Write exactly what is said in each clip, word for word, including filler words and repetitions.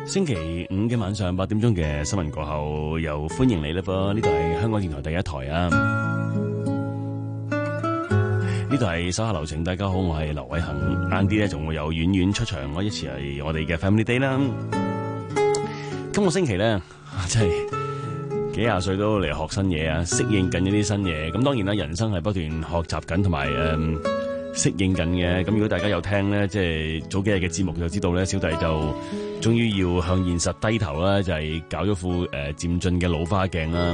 星期五嘅晚上八點鐘嘅新聞過後，又歡迎你啦噃！呢度係香港電台第一台啊！呢度係手下留情，大家好，我係劉偉恒。晏啲咧仲會有遠遠出場，我一次係我哋嘅 Family Day 啦。今個星期咧，真係幾廿歲都嚟學新嘢啊，適應緊一啲新嘢。咁當然啦，人生係不斷學習緊，同埋誒適應緊嘅。咁如果大家有聽咧，即係早幾日嘅節目就知道咧，小弟就終於要向現實低頭啦，就係、是、搞咗副誒、呃、漸進嘅老花鏡啦。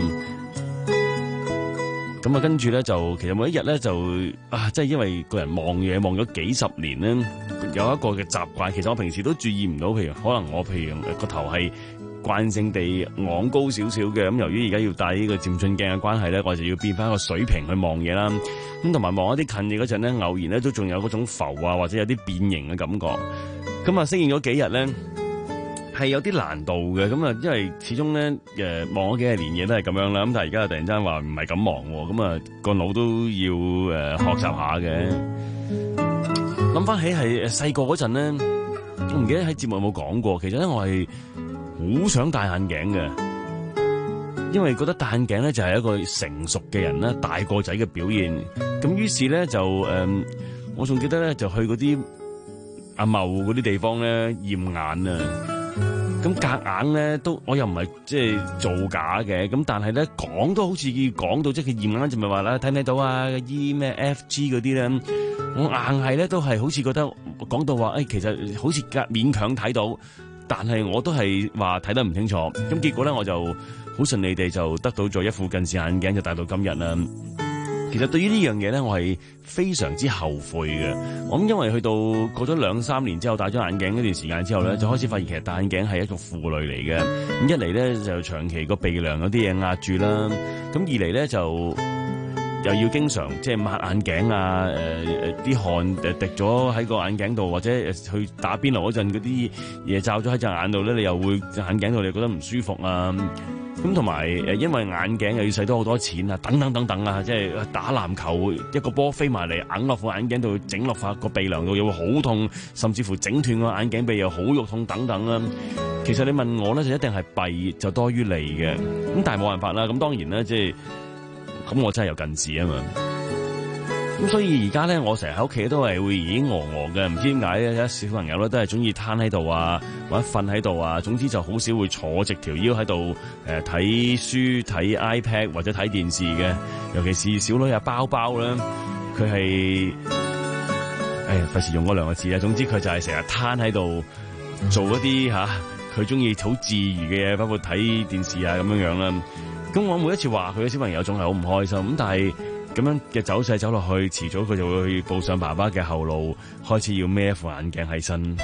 咁啊，跟住咧就其實每一日咧就啊，即係因為個人望嘢望咗幾十年咧，有一個嘅習慣。其實我平時都注意唔到，譬如可能我譬如個頭係慣性地昂高少少嘅。咁由於而家要戴呢個漸進鏡嘅關係咧，我就要變翻個水平去望嘢啦。咁同埋望一啲近嘢嗰陣咧，偶然咧都仲有嗰種浮啊，或者有啲變形嘅感覺。咁啊，適應咗幾日咧，係有啲難度嘅。咁啊，因為始終咧誒望咗幾廿年嘢都係咁樣啦。咁但係而家突然間話唔係咁望喎，咁啊個腦都要誒、呃、學習下嘅。諗翻起係細個嗰陣咧，我唔記得喺節目有冇講過。其實咧我係好想戴眼鏡嘅，因為覺得戴眼鏡咧就係一個成熟嘅人啦，大個仔嘅表現。咁於是咧就誒、呃，我仲記得咧就去嗰啲阿茂嗰啲地方咧驗眼啊。咁夾硬咧都，我又唔係即係造假嘅。咁但係咧講都好似講到，即係佢驗眼就咪話啦，睇唔睇到啊？E 咩 F G 嗰啲咧，我硬係咧都係好似覺得講到話，誒、哎、其實好似隔勉強睇到，但係我都係話睇得唔清楚。咁結果咧我就好順利地就得到咗一副近視眼鏡，就戴到今日啦。其實對於呢樣嘢咧，我係非常之後悔嘅。我諗因為去到過咗兩三年之後，戴咗眼鏡嗰段時間之後咧，就開始發現其實戴眼鏡係一種負累嚟嘅。咁一嚟咧就長期個鼻梁有啲嘢壓住啦，咁二嚟咧就又要經常即係抹眼鏡啊，誒誒啲汗誒滴咗喺個眼鏡度，或者去打邊爐嗰陣嗰啲嘢罩咗喺隻眼度咧，你又會眼鏡度你覺得唔舒服啊。咁同埋誒，因為眼鏡又要使多好多錢啊，等等等等啊，即係打籃球一個波飛埋嚟，硬落副眼鏡度，整落發個鼻梁度又會好痛，甚至乎整斷個眼鏡鼻又好肉痛等等啦。其實你問我咧，就一定係弊就多於利嘅。咁但係冇辦法啦。咁當然咧，即係咁我真係有近視啊嘛。咁所以而家咧，我成日喺屋企都係會耳耳呆呆嘅，唔知點解咧？有小朋友咧都係中意攤喺度啊，或者瞓喺度啊，總之就好少會坐直條腰喺度誒睇書、睇 iPad 或者睇電視嘅。尤其是小女啊，包包咧，佢係哎呀費事用嗰兩個字啊。總之佢就係成日攤喺度做一啲吓佢中意好自如嘅嘢，包括睇電視啊咁樣樣啦。咁我每一次話佢嘅小朋友總係好唔開心，咁但係咁樣嘅走勢走落去，遲早佢就會去步上爸爸嘅後路，開始要孭一副眼鏡喺身。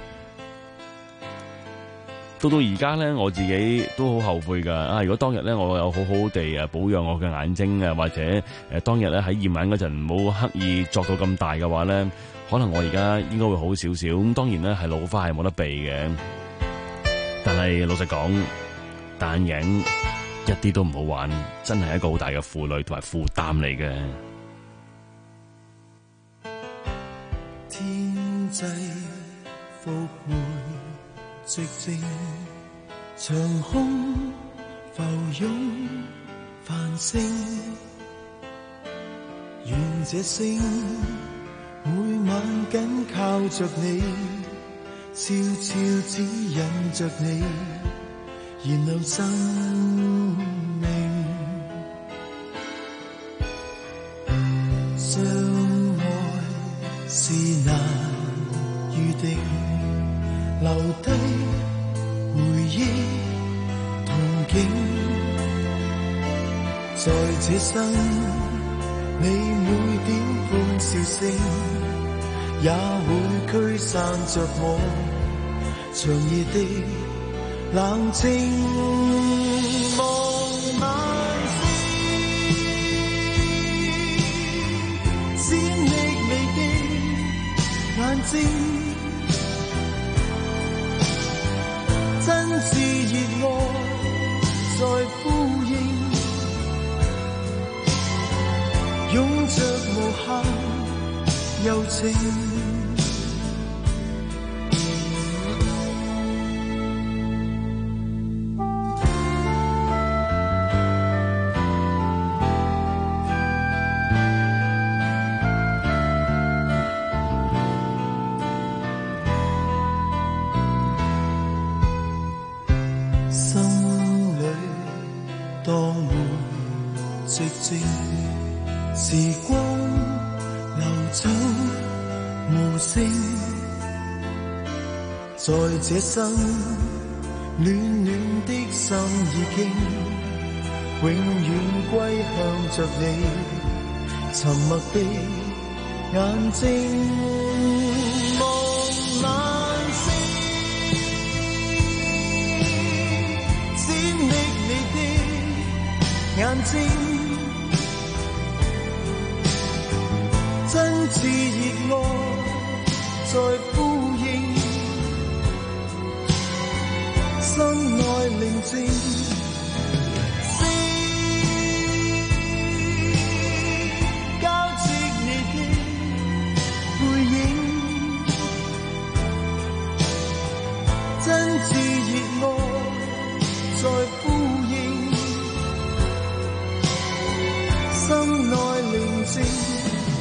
到到而家咧，我自己都好後悔噶。啊，如果當日咧我有好好地啊保養我嘅眼睛啊，或者誒、呃、當日咧喺驗眼嗰陣唔好刻意作到咁大嘅話咧，可能我而家應該會好少少。咁當然咧係老花係冇得避嘅，但係老實講，戴眼鏡一啲都唔好玩，真係一個好大嘅負累同埋負擔嚟嘅。 天際復回寂靜，長空浮湧繁星，願這星每晚緊靠着你，悄悄指引着你，燃亮生命。相愛是難預定，留低回憶憧憬，在這生你每點歡笑聲，也會驅散着我長夜的冷靜。望晚星，閃爍你的眼睛，真摯熱愛在呼應，擁着無限柔情。 聲，在這生暖暖的心已經永遠歸向着你，沉默的眼睛望晚星，閃爍你的眼睛，真摯熱愛在呼應，心內寧靜，星交織你的背影，真摯熱愛在呼應，心內寧靜。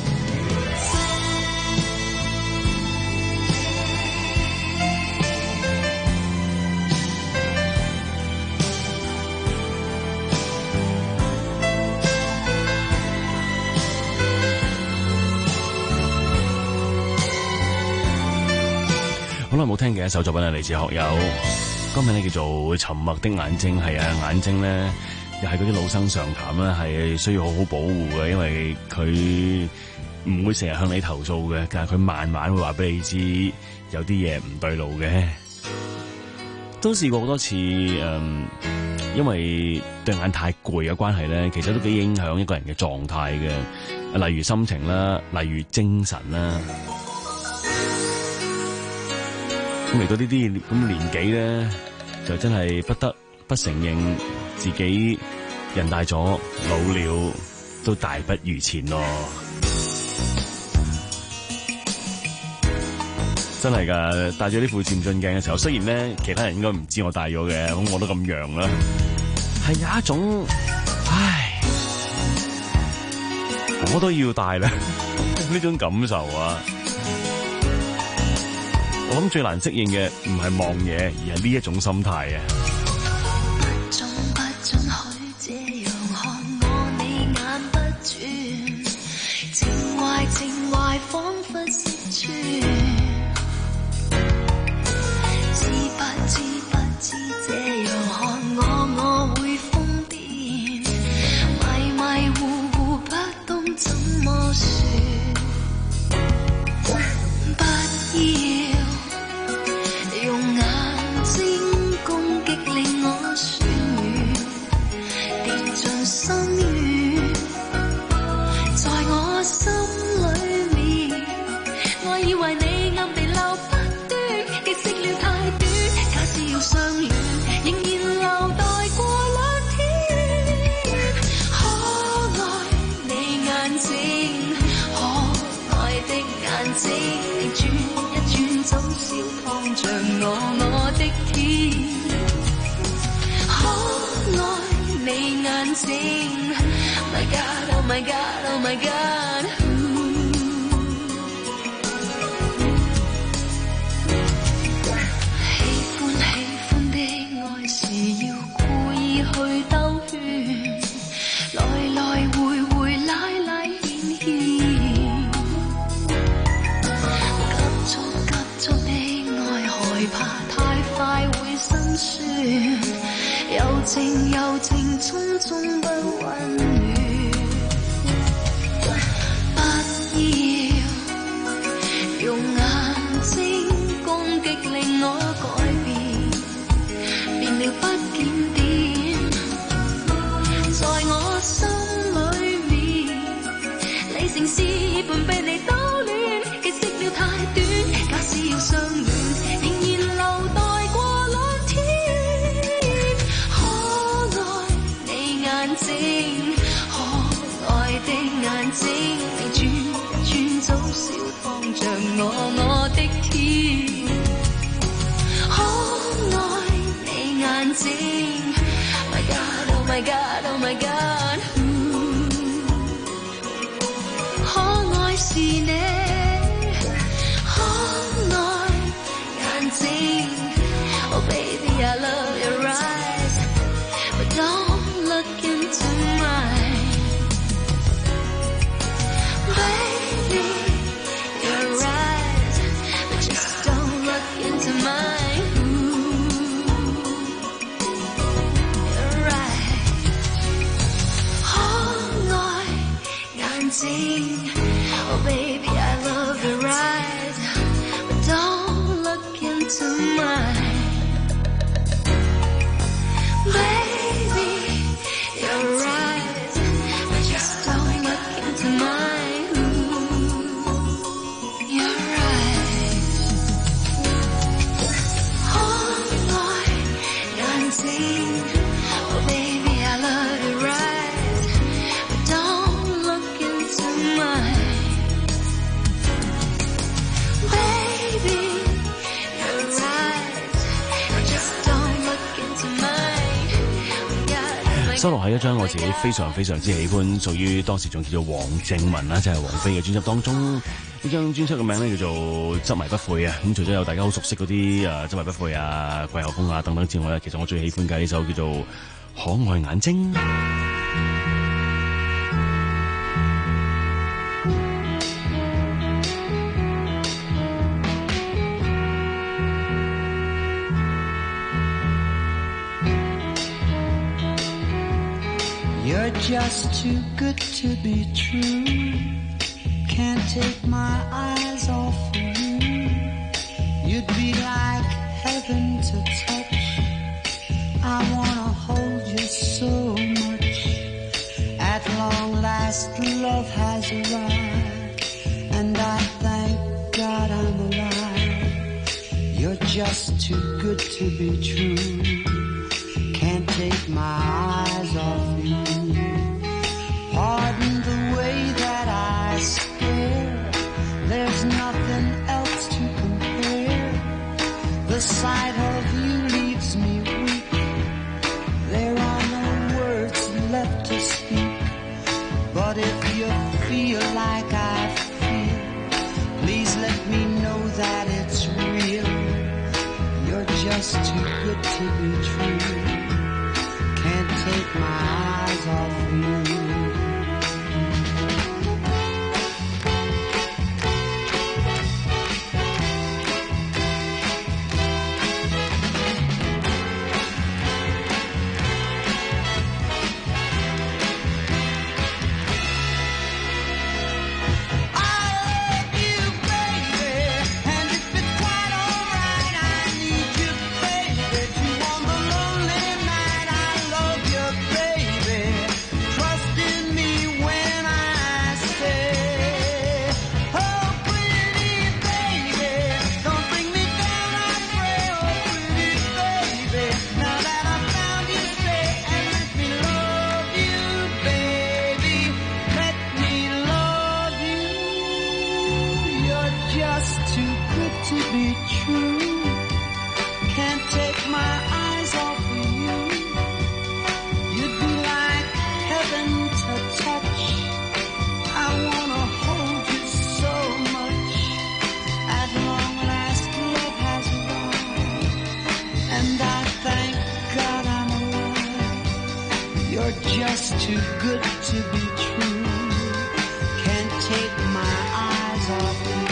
好耐冇聽嘅一首作品係嚟自學友，歌名咧叫做《沉默的眼睛》。係啊，眼睛咧又係嗰啲老生常談啦，係需要好好保護嘅，因為佢唔會成日向你投訴嘅，但係佢慢慢會話俾你知有啲嘢唔對路嘅。都試過好多次，嗯，因為對眼太攰嘅關係咧，其實都幾影響一個人嘅狀態嘅，例如心情啦，例如精神啦。咁嚟到呢啲咁年紀咧，就真係不得不承認自己人大咗老了，都大不如前咯。真係噶，戴咗呢副漸進鏡嘅時候，雖然咧其他人應該唔知我戴咗嘅，咁我都咁樣啦，係有一種，唉，我都要戴啦呢種感受啊！我諗最難適應嘅唔係望嘢，而係呢一種心態啊！ 總不准許這樣看我，你眼不轉，情懷情懷彷彿識穿，知不知不知這樣看我，我會瘋癲，迷迷糊糊不懂怎麼說，不要像我我的天，可愛你眼睛 ，My God Oh My God Oh My God， 喜歡喜歡的愛是要故意去兜圈，來來回回拉拉牽牽。怕太快會心酸，柔情柔情匆匆不溫暖，不要用眼睛攻擊令我改變，變了不檢點，在我心裏面，理性是半被你搗亂，結識了太短，假使要相戀。可愛的眼睛，你轉轉早笑放着我我的天，可愛你眼睛 ，My God Oh My God Oh My God， 可愛是你，可愛眼睛 ，Oh baby I love your eyes，but don't look into mine，baby your eyes into mine. Baby, your eyes just don't look into mine. Ooh, your eyes. Oh boy, nineteen. Oh baby, I love your eyes, but don't look into mine. Baby, your eyes just don't look into mine. Yeah, 收錄喺一張我自己非常非常之喜歡，屬於當時仲叫做黃正文啦，即係王菲嘅專輯當中。呢張專輯嘅名咧叫做《執迷不悔》啊。咁除咗有大家好熟悉嗰啲誒《執迷不悔》啊、季候風啊等等之外咧，其實我最喜歡嘅呢首叫做《可愛眼睛》。 You're just too good to be true. Can't take my eyes off of you. You'd be like heaven to touch. I wanna hold you so much. At long last, love has arrived, and I thank God I'm alive. You're just too good to be true. Can't take my eyes off you. Pardon the way that I stare. There's nothing else to compare. The sight of you leaves me weak. There are no words left to speak. But if you feel like I feel, please let me know that it's real. You're just too good to be true. Can't take my eyes off you. Just too good to be true. Can't take my eyes off you.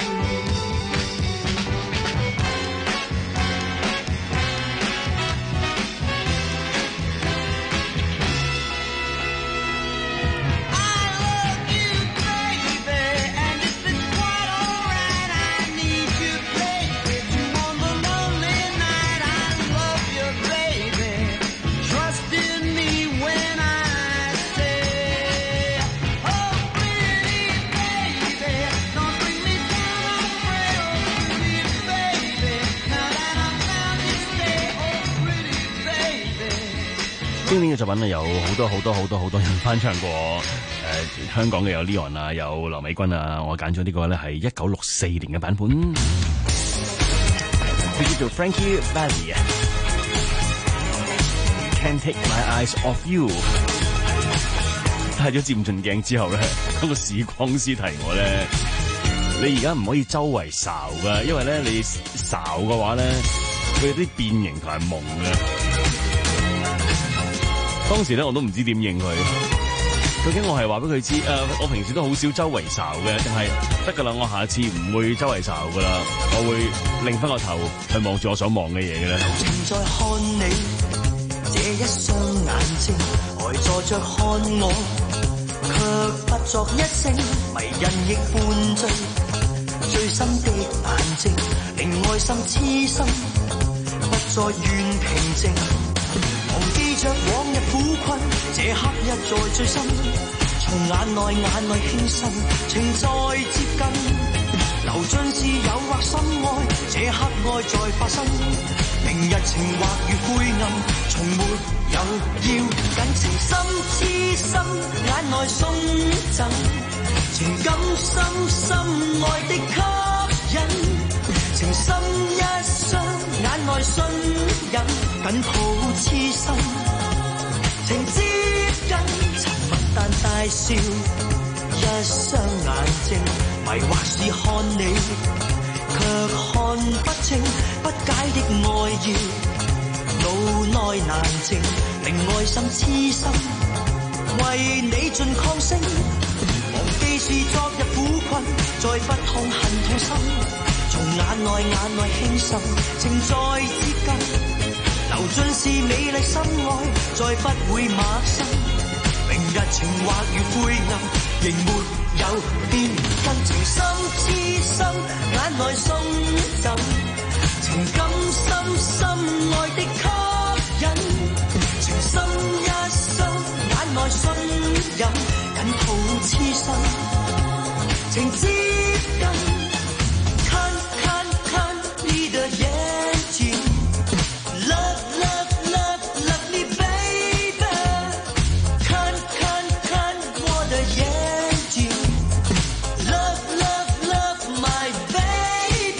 I love you, baby, and if it's quite alright, I need you, baby. To on the lonely night, I love you, baby. Trust in me when I 經典嘅作品啊，有好多好多好多好多人翻唱過。誒、呃，香港嘅有 Leon 啊，有劉美君啊，我揀咗呢個咧係一九六四年嘅版本，佢叫做 Frankie Valli 啊。Can't take my eyes off you。戴咗漸進鏡之後咧，嗰個視光師提我咧，你而家唔可以周圍睄噶，因為咧你睄嘅話咧，佢有啲變形同埋蒙嘅。當時咧我都唔知點應佢，究竟我係話俾佢知誒，我平時都好少周圍睄嘅，定係得㗎啦？我下次唔會周圍睄㗎啦，我會擰翻個頭去望住我想望嘅嘢嘅咧。 正在看你這一雙眼睛，呆坐着看我，卻不作一聲，迷人亦灌醉。 最深的眼睛，令愛心痴心，不再願平靜。忘記着往日苦困，這刻一再最深，從眼內眼內輕滲，情再接近。流盡是誘惑心愛，這刻愛在發生。明日情或如灰暗，從沒有要緊。情深痴心，眼內送贈，情感深深愛的吸引。情深一雙，眼內信任，緊抱痴心。情接近，沉默但大笑，一雙眼睛迷惑是看你，卻看不清不解的愛意，腦內難靜，令愛心痴心，為你盡抗聲。忘記是昨日苦困，再不痛恨痛心，從眼內眼內輕滲，情再接近。流盡是美麗心愛，再不會陌生。明日情或如灰暗，仍沒有變更。情深痴心，眼內送贈，情感深深愛的吸引。情深一雙，眼內信任，緊抱痴心。情接近，看看看你的眼睛。Love, love, love, love me, baby。看看看我的眼睛。Love, love, love my baby。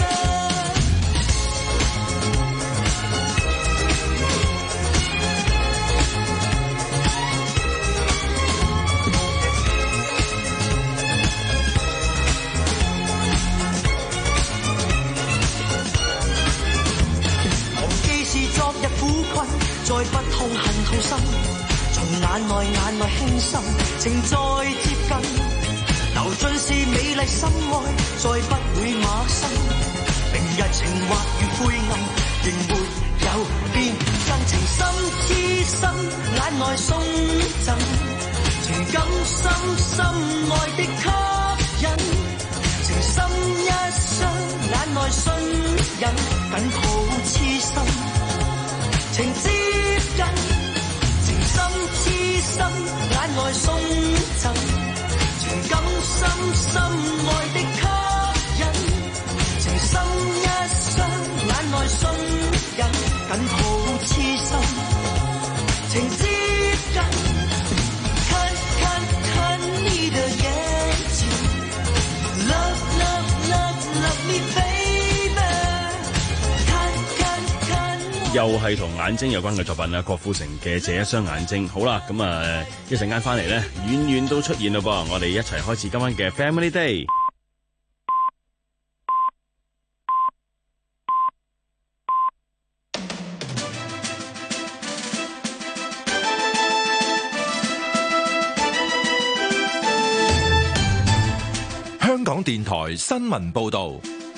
忘記是昨日苦困，再不痛恨痛心，從眼內眼內輕滲，情再接近。流盡是美麗心愛，再不會陌生。明日情或如灰暗，仍沒有變更。情深痴心，眼內送贈，情感深深愛的吸引。情深一雙，眼內信任，緊抱痴心。情接近，情深痴心，眼內送贈，情感深深愛的吸引。情深一雙，眼內信任，緊抱痴心。情接近，看看看你的眼睛。Love, love, love, love me, baby。看看看我。 又係同眼睛有關嘅作品啦，郭富城嘅這一雙眼睛。好啦，咁啊一陣間翻嚟咧，遠遠都出現咯噃，我哋一齊開始今晚嘅 Family Day。 香港電台新聞報導。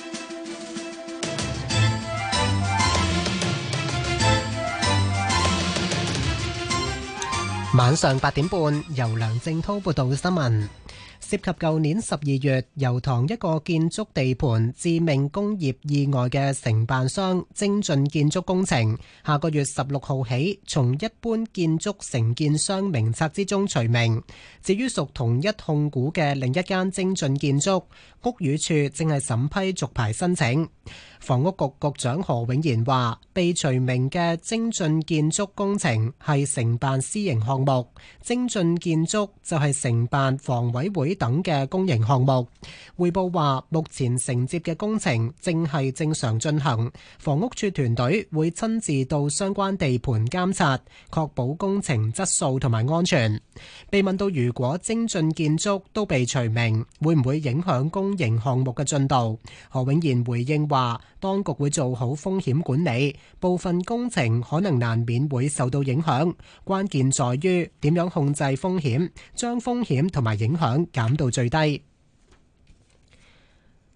晚上八點半，由梁正滔報道新聞。涉及舊年十二月油塘一個建築地盤致命工業意外嘅承辦商精進建築工程，下個月十六號起從一般建築承建商名冊之中除名。至於屬同一控股嘅另一間精進建築，屋宇署正係審批續牌申請。房屋局局長何永賢話，被除名嘅精進建築工程係承辦私營項目，精進建築就係承辦房委會等嘅公營項目。匯報話，目前承接嘅工程正係正常進行，房屋署團隊會親自到相關地盤監察，確保工程質素同埋安全。被問到如果精進建築都被除名，會唔會影響公營項目嘅進度？何永賢回應話，當局會做好風險管理，部分工程可能難免會受到影響，關鍵在於點樣控制風險，將風險同埋影響減到最低。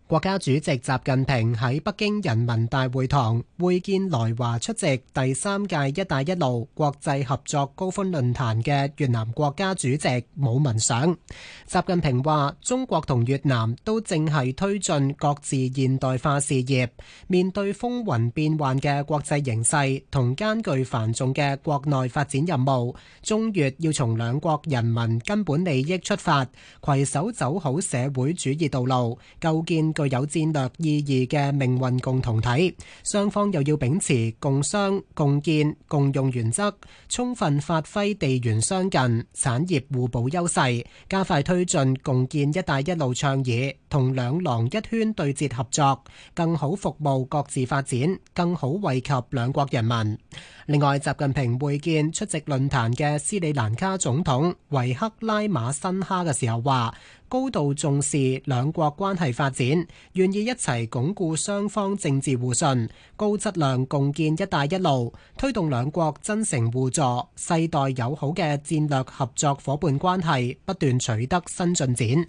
國家主席習近平喺北京人民大會堂會見來華出席第三屆「一帶一路」國際合作高峰論壇嘅越南國家主席武文賞。習近平話：中國同越南都正係推進各自現代化事業，面對風雲變幻嘅國際形勢同艱巨繁重嘅國內發展任務，中越要從兩國人民根本利益出發，攜手走好社會主義道路，構建具有戰略意義嘅命運共同體。雙方又要秉持共商、共建、共用原則，充分發揮地緣相近、產業互補優勢，加快推進共建「一帶一路」倡議，同兩廊一圈對接合作，更好服務各自發展，更好惠及兩國人民。另外，習近平會見出席論壇嘅斯里蘭卡總統維克拉馬辛哈嘅時候話，高度重視兩國關係發展，願意一齊鞏固雙方政治互信，高質量共建「一帶一路」，推動兩國真誠互助、世代友好嘅戰略合作夥伴關係不斷取得新進展。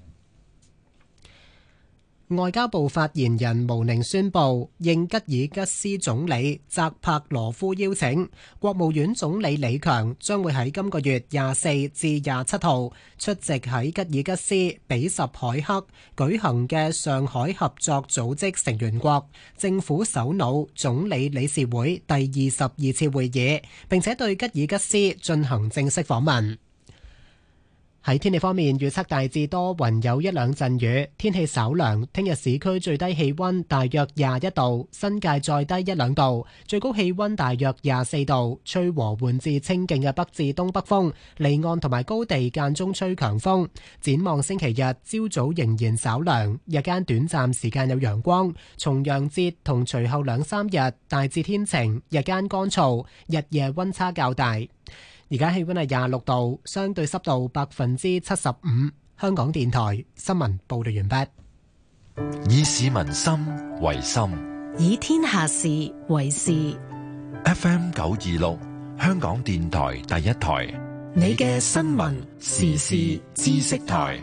外交部發言人毛寧宣布，應吉爾吉斯總理扎帕羅夫邀請，國務院總理李強將會喺今個月廿四至廿七號出席喺吉爾吉斯比什凱克舉行嘅上海合作組織成員國政府首腦總理理事會第二十二次會議，並且對吉爾吉斯進行正式訪問。喺天氣方面，預測大致多雲，有一兩陣雨，天氣稍涼。聽日市區最低氣溫大約廿一度，新界再低一兩度，最高氣溫大約廿四度，吹和緩至清勁嘅北至東北風，離岸同埋高地間中吹強風。展望星期日，朝早仍然稍涼，日間短暫時間有陽光。重陽節同隨後兩三日大致天晴，日間乾燥，日夜溫差較大。而家氣溫係廿六度，相對濕度百分之七十五。香港電台新聞報道完畢。 以市民心為心， 以天下事為事。 F M 九二六，香港電台第一台， 你嘅新聞時事知識台。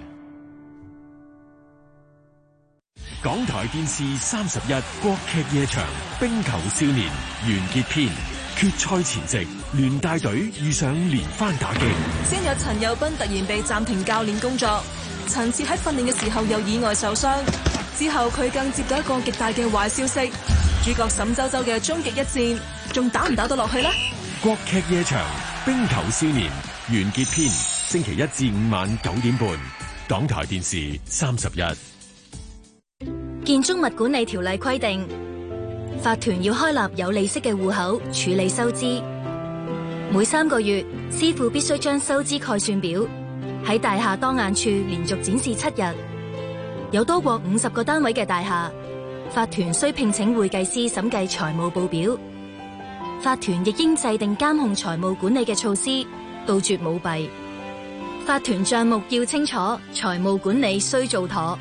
港台電視三十一國劇夜場《冰球少年》完結篇。決賽前夕，聯大隊遇上連番打擊。 先有陳友斌突然被暫停教練工作，陳志喺訓練嘅時候又意外受傷，之後佢更接到一個極大嘅壞消息，主角沈周周嘅終極一戰，仲打唔打到落去呢？ 國劇夜場《冰球少年》完結篇，星期一至五晚九點半，港台電視三十一。 建築物管理條例規定，法團要開立有利息嘅戶口處理收支，每三個月師傅必須將收支概算表喺大廈當眼處連續展示七日。有多過五十個單位嘅大廈，法團需聘請會計師審計財務報表。法團亦應制定監控財務管理嘅措施，杜絕舞弊。法團賬目要清楚，財務管理須做妥。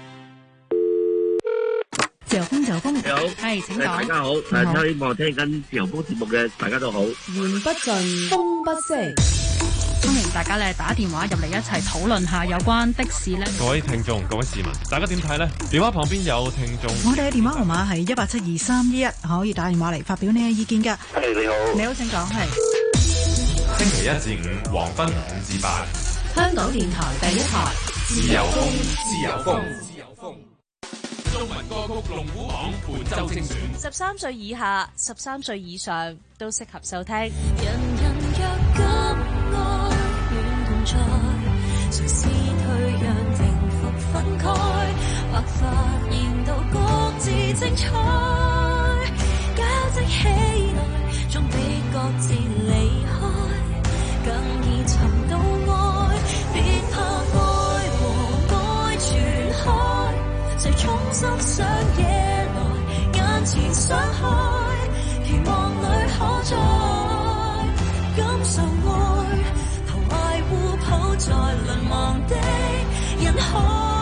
自由風，自由風， 你好， 係，請講。 大家好，誒，希望聽緊自由風節目嘅大家都好。 言不盡，風不息。 歡迎大家咧打電話入嚟一齊討論下有關的士咧。 各位聽眾、各位市民，大家點睇呢？電話旁邊有聽眾。 我哋嘅電話號碼係一八七二三一一，可以打電話嚟發表你嘅意見㗎。 係，你好， 你好，請講。係星期一至五黃昏五至八， 香港電台第一台， 自由風，自由風，自由風。中文歌曲龍虎榜本周精選， 十三歲以下、十三歲以上都適合收聽。人人若敢愛戀共在，誰是退讓停伏分開，或發現到各自精彩，交織起來，總比各自離開更易尋到愛，別怕愛和愛傳開，誰衷心想野來，眼前想開，期望裏可再感受愛，投懷互抱在淪亡的人海。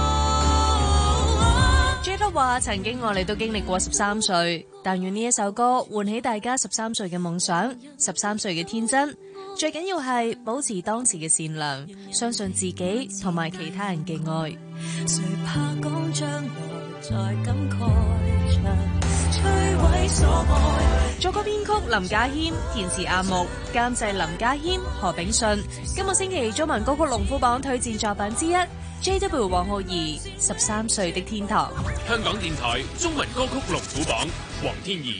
J 都話曾經我哋都經歷過十三歲，但願呢一首歌喚起大家十三歲嘅夢想，十三歲嘅天真。最緊要係保持當時嘅善良，相信自己同埋其他人嘅愛。 誰怕講將來在感慨着摧毀所愛。作曲編曲林家謙，填詞阿木，監製林家謙、何炳信。今個星期中文歌曲龍虎榜推薦作品之一 J W 黃浩儀《十三歲的天堂》。 香港電台中文歌曲龍虎榜，黃天怡。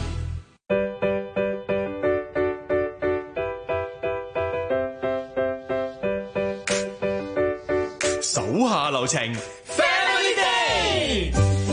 手下留情 ，Family Day。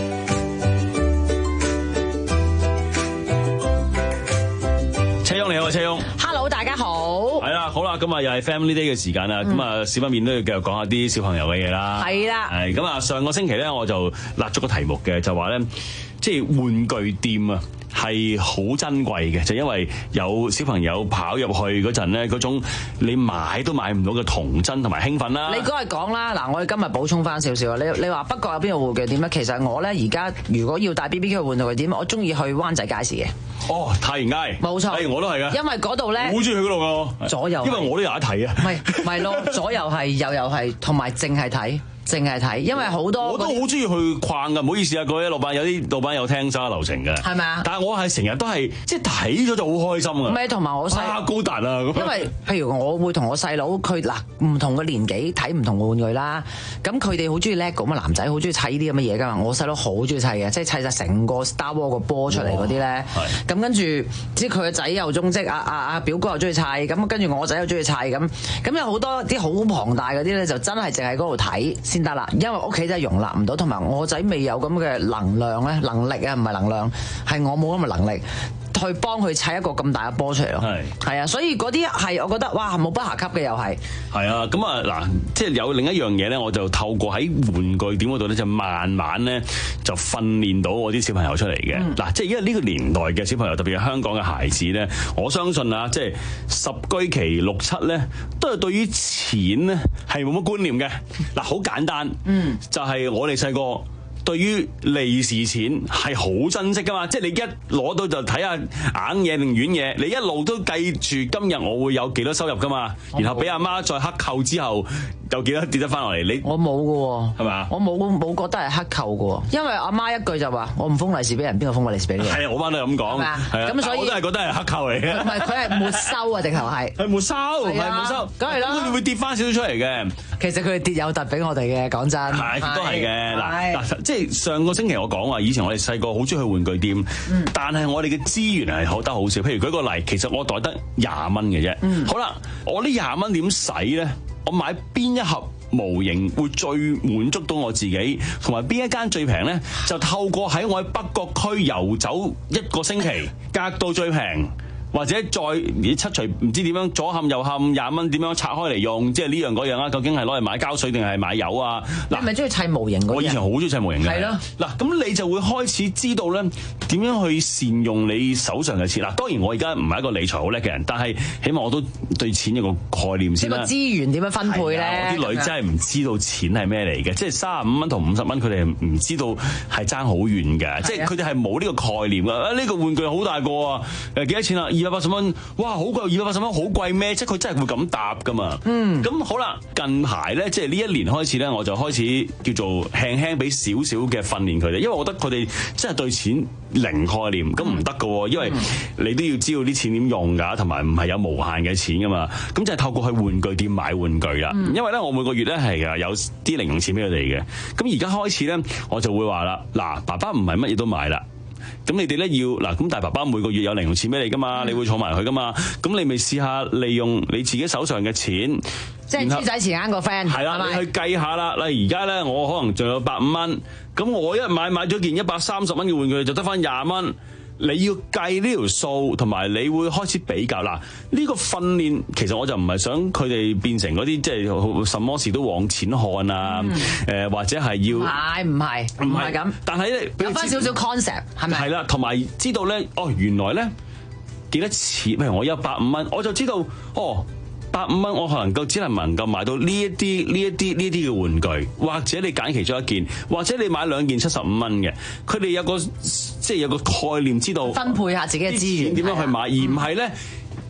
車翁你好啊，車翁。 Hello， 大家好。 係啦，好啦，今日又係 Family Day 嘅時間啦，咁啊，少不免都要繼續講下啲小朋友嘅嘢啦。 係啦。 係咁啊，上個星期咧，我就立咗個題目嘅，就話咧，即係玩具店啊。係好珍貴嘅，就因為有小朋友跑入去嗰陣咧，嗰種你買都買唔到嘅童真同埋興奮啦。 你嗰日講啦，嗱，我哋今日補充翻少少啊。你你話北角有邊個玩具店咧？其實我咧而家如果要帶 B B Q 去玩具店，我中意去灣仔街市嘅。 哦，太原街。冇錯。係我都係嘅。因為嗰度咧， 好中意去嗰度㗎。 左右。 因為我都有得睇啊。 咪咪咯，左右係，右右係，同埋淨係睇。淨係睇，因為好多我都好中意去逛㗎，唔好意思啊，各位老闆，有啲老闆有聽沙流程嘅，係咪啊？但係我係成日都係即係睇咗就好開心啊！ 唔係，同埋我細啊高達啊咁。 因為譬如我會同我細佬，佢嗱唔同嘅年紀睇唔同嘅玩具啦，咁佢哋好中意 LEGO 嘛，男仔好中意砌呢啲咁嘅嘢㗎嘛，我細佬好中意砌嘅，即係砌晒成個 Star Wars 個波出嚟嗰啲咧。咁跟住，即係佢個仔又中，即係阿阿阿表哥又中意砌，咁跟住我仔又中意砌，咁咁有好多啲好龐大嗰啲咧，就真係淨係嗰度睇先得啦，因為屋企真係容納唔到，同埋我仔未有咁嘅能量咧，能力啊，唔係能量，係我冇咁嘅能力去幫佢砌一個咁大嘅波出嚟咯。係係啊，所以嗰啲係我覺得哇，冇不下級嘅又係。係啊，咁啊嗱，即係有另一樣嘢咧，我就透過喺玩具店嗰度咧，就慢慢咧就訓練到我啲小朋友出嚟嘅。嗱、嗯，即係因為呢個年代嘅小朋友，特別係香港嘅孩子咧，我相信啊，即係十居其六七咧，都係對於錢咧係冇乜觀念嘅。嗱，好簡單，嗯，就係我哋細個。對於利是錢係好珍惜噶嘛，即係你一攞到就睇下硬嘢定軟嘢，你一路都計住今日我會有幾多收入噶嘛，然後俾阿媽再克扣之後有幾多跌得翻落嚟，你我冇㗎喎， 係嘛？ 我冇冇覺得係克扣㗎喎，因為阿媽一句就話我唔封利是俾人，邊個封個利是俾你？ 係啊，我媽都係咁講，係啊，咁所以我都係覺得係克扣嚟嘅。 唔係，佢係沒收啊，直頭係係沒收，係沒收，梗係啦，佢會跌翻少少出嚟嘅。 其實佢哋跌有突俾我哋嘅，講真係都係嘅。嗱嗱，即係上個星期我講話，以前我哋細個好中意去玩具店，嗯、但係我哋嘅資源係好得好少。譬如舉個例，其實我袋得廿蚊嘅啫。嗯、好啦，我呢廿蚊點使咧？我買邊一盒模型會最滿足到我自己，同埋邊一間最平咧？就透過喺我喺北角區遊走一個星期，格到最平。或者再你七除唔知點樣左冚右冚廿蚊點樣拆開嚟用，即係呢樣嗰樣啊？究竟係攞嚟買膠水定係買油啊？ 嗱，你咪中意砌模型嗰啲？ 我以前好中意砌模型嘅。係咯。嗱，咁你就會開始知道咧點樣去善用你手上嘅錢。嗱，當然我而家唔係一個理財好叻嘅人，但係起碼我都對錢有個概念先啦。 呢個資源點樣分配咧？ 我啲女真係唔知道錢係咩嚟嘅，即係三十五蚊同五十蚊，佢哋唔知道係爭好遠嘅，即係佢哋係冇呢個概念㗎。啊，呢個玩具好大個啊！誒幾多錢啊？二百八十蚊，哇，好貴！二百八十蚊好貴咩？即係佢真係會咁答噶嘛？嗯，咁好啦，近排咧，即係呢一年開始咧，我就開始叫做輕輕俾少少嘅訓練佢哋，因為我覺得佢哋真係對錢零概念，咁唔得噶喎，因為你都要知道啲錢點用㗎，同埋唔係有無限嘅錢㗎嘛。咁就係透過去玩具店買玩具啦。嗯、因為咧，我每個月咧係啊有啲零用錢俾佢哋嘅。咁而家開始咧，我就會話啦，嗱，爸爸唔係乜嘢都買啦。咁你哋咧要嗱，咁大爸爸每個月有零用錢俾你噶嘛，嗯、你會儲埋佢噶嘛，咁你咪試下利用你自己手上嘅錢， 即係豬仔錢啱個 friend， 係啦，你去計下啦。嗱，而家咧我可能仲有百五蚊，咁我一買買咗件一百三十蚊嘅玩具就得翻廿蚊。你要計呢條數，同埋你會開始比較啦。呢、這個訓練其實我就唔係想佢哋變成嗰啲即係什麼事都往錢看啊，誒、嗯呃、或者係要唔係唔係唔係咁， 但係咧有翻少少 concept 係咪？ 係啦，同埋知道咧，哦原來咧幾多錢？譬如我有百五蚊，我就知道哦。百五蚊我可能夠只能能夠買到呢一啲呢一啲呢啲嘅玩具，或者你揀其中一件，或者你買兩件七十五蚊嘅，佢哋有個即係有個概念知道分配下自己嘅資源點樣去買，而唔係咧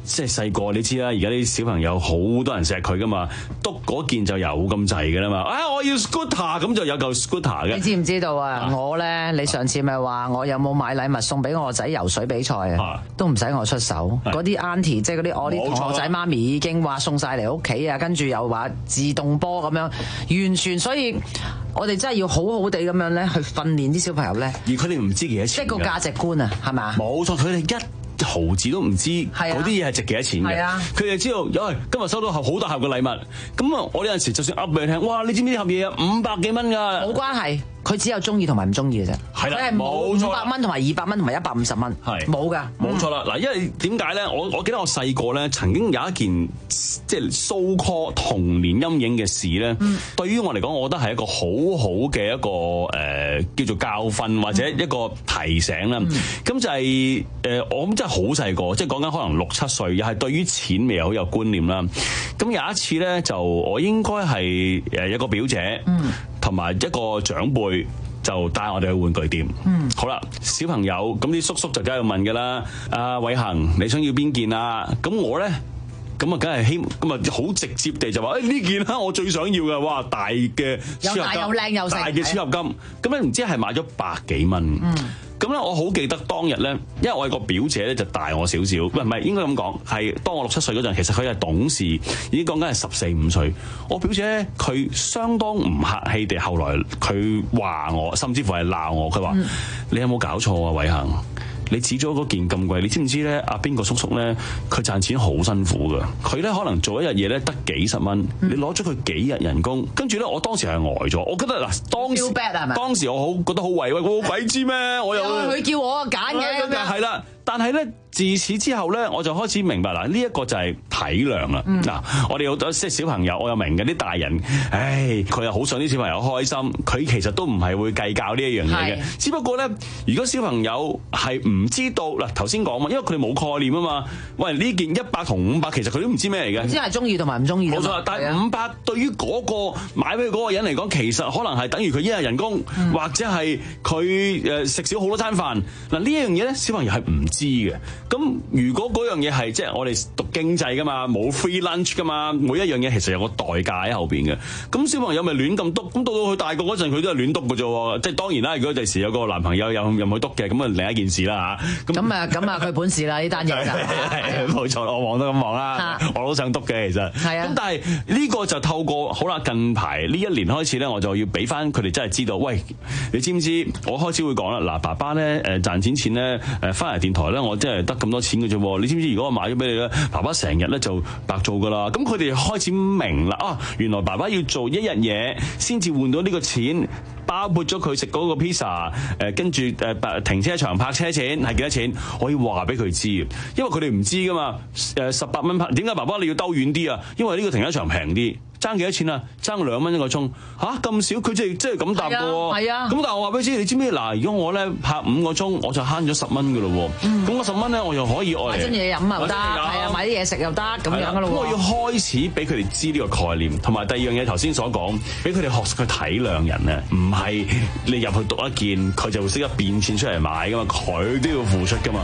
即係細個你知啦，而家啲小朋友好多人錫佢噶嘛，篤嗰件就有咁滯嘅啦嘛。啊，我要 scooter 咁就有嚿 scooter 嘅。 你知唔知道啊？我咧，你上次咪話我有冇買禮物送俾我仔游水比賽啊？都唔使我出手，嗰啲 auntie 即係嗰啲我啲同學仔媽咪已經話送晒嚟屋企啊，跟住又話自動波咁樣，完全所以我哋真係要好好地咁樣咧去訓練啲小朋友咧。 而佢哋唔知幾多錢， 即係個價值觀啊，係咪？ 冇錯，佢哋一毫子都唔知嗰啲嘢係值幾多錢嘅。佢哋知道，因今日收到盒好大盒嘅禮物，咁啊，我有陣時就算噏俾你聽，哇！你知唔知呢盒嘢啊五百幾蚊㗎？ 冇關係。佢只有中意同埋唔中意嘅啫， 係啦， 佢係冇五百蚊同埋二百蚊同埋一百五十蚊， 係冇㗎， 冇錯啦。嗱，因為點解咧？我我記得我細個咧曾經有一件即係 so call 童年陰影嘅事咧，嗯、對於我嚟講，我覺得係一個好好嘅一個誒、呃、叫做教訓或者一個提醒啦。咁、嗯、就係、是、誒、呃、我諗真係好細個，即係講緊可能六七歲，又係對於錢未好有觀念啦。咁有一次咧，就我應該係誒一個表姐。嗯同埋一個長輩就帶我哋去玩具店。嗯，好啦，小朋友咁啲叔叔就梗係問㗎啦。阿偉恒，你想要邊件啊？咁我咧，咁啊梗係希咁啊好直接地就話：誒呢件啦，我最想要嘅，哇大嘅超合金， 又大又靚又大嘅超合金。咁咧唔知係買咗百幾蚊。嗯。咁咧，我好記得當日咧，因為我個表姐咧就大我少少，唔係唔係應該咁講，係當我六七歲嗰陣，其實佢係懂事，已經講緊係十四五歲。我表姐咧，佢相當唔客氣地，後來佢話我，甚至乎係鬧我，佢話：嗯、你有冇搞錯啊，偉恒？你指咗嗰件咁貴，你知唔知咧？阿邊個叔叔咧，佢賺錢好辛苦噶，佢咧可能做一日嘢咧得幾十蚊，嗯、你攞咗佢幾日人工，跟住咧，我當時係呆咗，我覺得嗱，當時 Feel bad, 當時我好覺得好委屈，我鬼知咩？我又佢叫我揀嘅咁樣， 係啦。但係咧，自此之後咧，我就開始明白啦，呢、這、一個就係體諒啦。嗱、嗯，我哋好多即係小朋友，我又明嘅啲大人，唉，佢又好想啲小朋友開心，佢其實都唔係會計較呢一樣嘢嘅。是只不過咧，如果小朋友係唔知道嗱，頭先講嘛，因為佢哋冇概念啊嘛。喂，呢件一百同五百，其實佢都唔知咩嚟嘅。 唔知係中意同埋唔中意。 冇錯，但係五百對於嗰個買俾佢嗰個人嚟講，其實可能係等於佢一日人工，嗯、或者係佢誒食少好多餐飯。嗱，呢一樣嘢咧，小朋友係唔知嘅。咁如果嗰樣嘢係即係我哋讀經濟噶嘛，冇 free lunch 噶嘛，每一樣嘢其實有個代價喺後邊嘅。咁小朋友咪亂咁篤，咁到到佢大個嗰陣，佢都係亂篤嘅啫。即係當然啦，如果第時有個男朋友又又去篤嘅，咁啊另一件事啦嚇。咁啊咁啊，佢本事啦呢單嘢就冇錯，我望都咁望啦，我都想篤嘅其實。係啊。咁但係呢個就透過好啦，近排呢一年開始咧，我就要俾翻佢哋真係知道，喂，你知唔知？我開始會講啦，嗱，爸爸咧誒賺錢錢咧誒翻嚟電台咧，我真係得咁多錢嘅啫喎，你知唔知？如果我買咗俾你咧，爸爸成日咧就白做噶啦。咁佢哋開始明啦，啊，原來爸爸要做一日嘢先至換到呢個錢，包括咗佢食嗰個 pizza，誒跟住誒停車場泊車錢係幾多錢，我要話俾佢知，因為佢哋唔知噶嘛。誒十八蚊泊，點解爸爸你要兜遠啲啊？因為呢個停車場平啲。爭幾多錢啊？爭兩蚊一個鐘嚇咁少，佢即係即係咁答嘅喎。係啊，咁但係我話俾你知，你知唔知嗱？如果我咧拍五個鐘，我就慳咗十蚊嘅咯喎。咁嗰十蚊咧，我又可以愛嚟買樽嘢飲又得，係啊，買啲嘢食又得咁樣嘅咯喎。 咁我要開始俾佢哋知呢個概念，同埋第二樣嘢頭先所講，俾佢哋學識去體諒人啊，唔係你入去讀一件，佢就會識得變錢出嚟買噶嘛，佢都要付出噶嘛。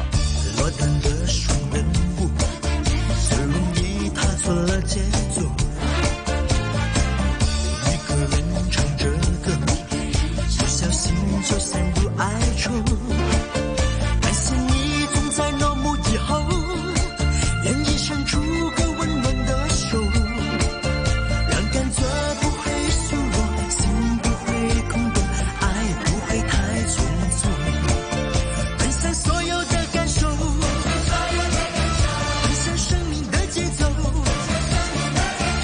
就散入爱中，感谢你总在落幕以后，愿意伸出个温暖的手，让感觉不会虚弱，心不会空洞，爱不会太匆匆，分享所有的感受，分享生命的节奏，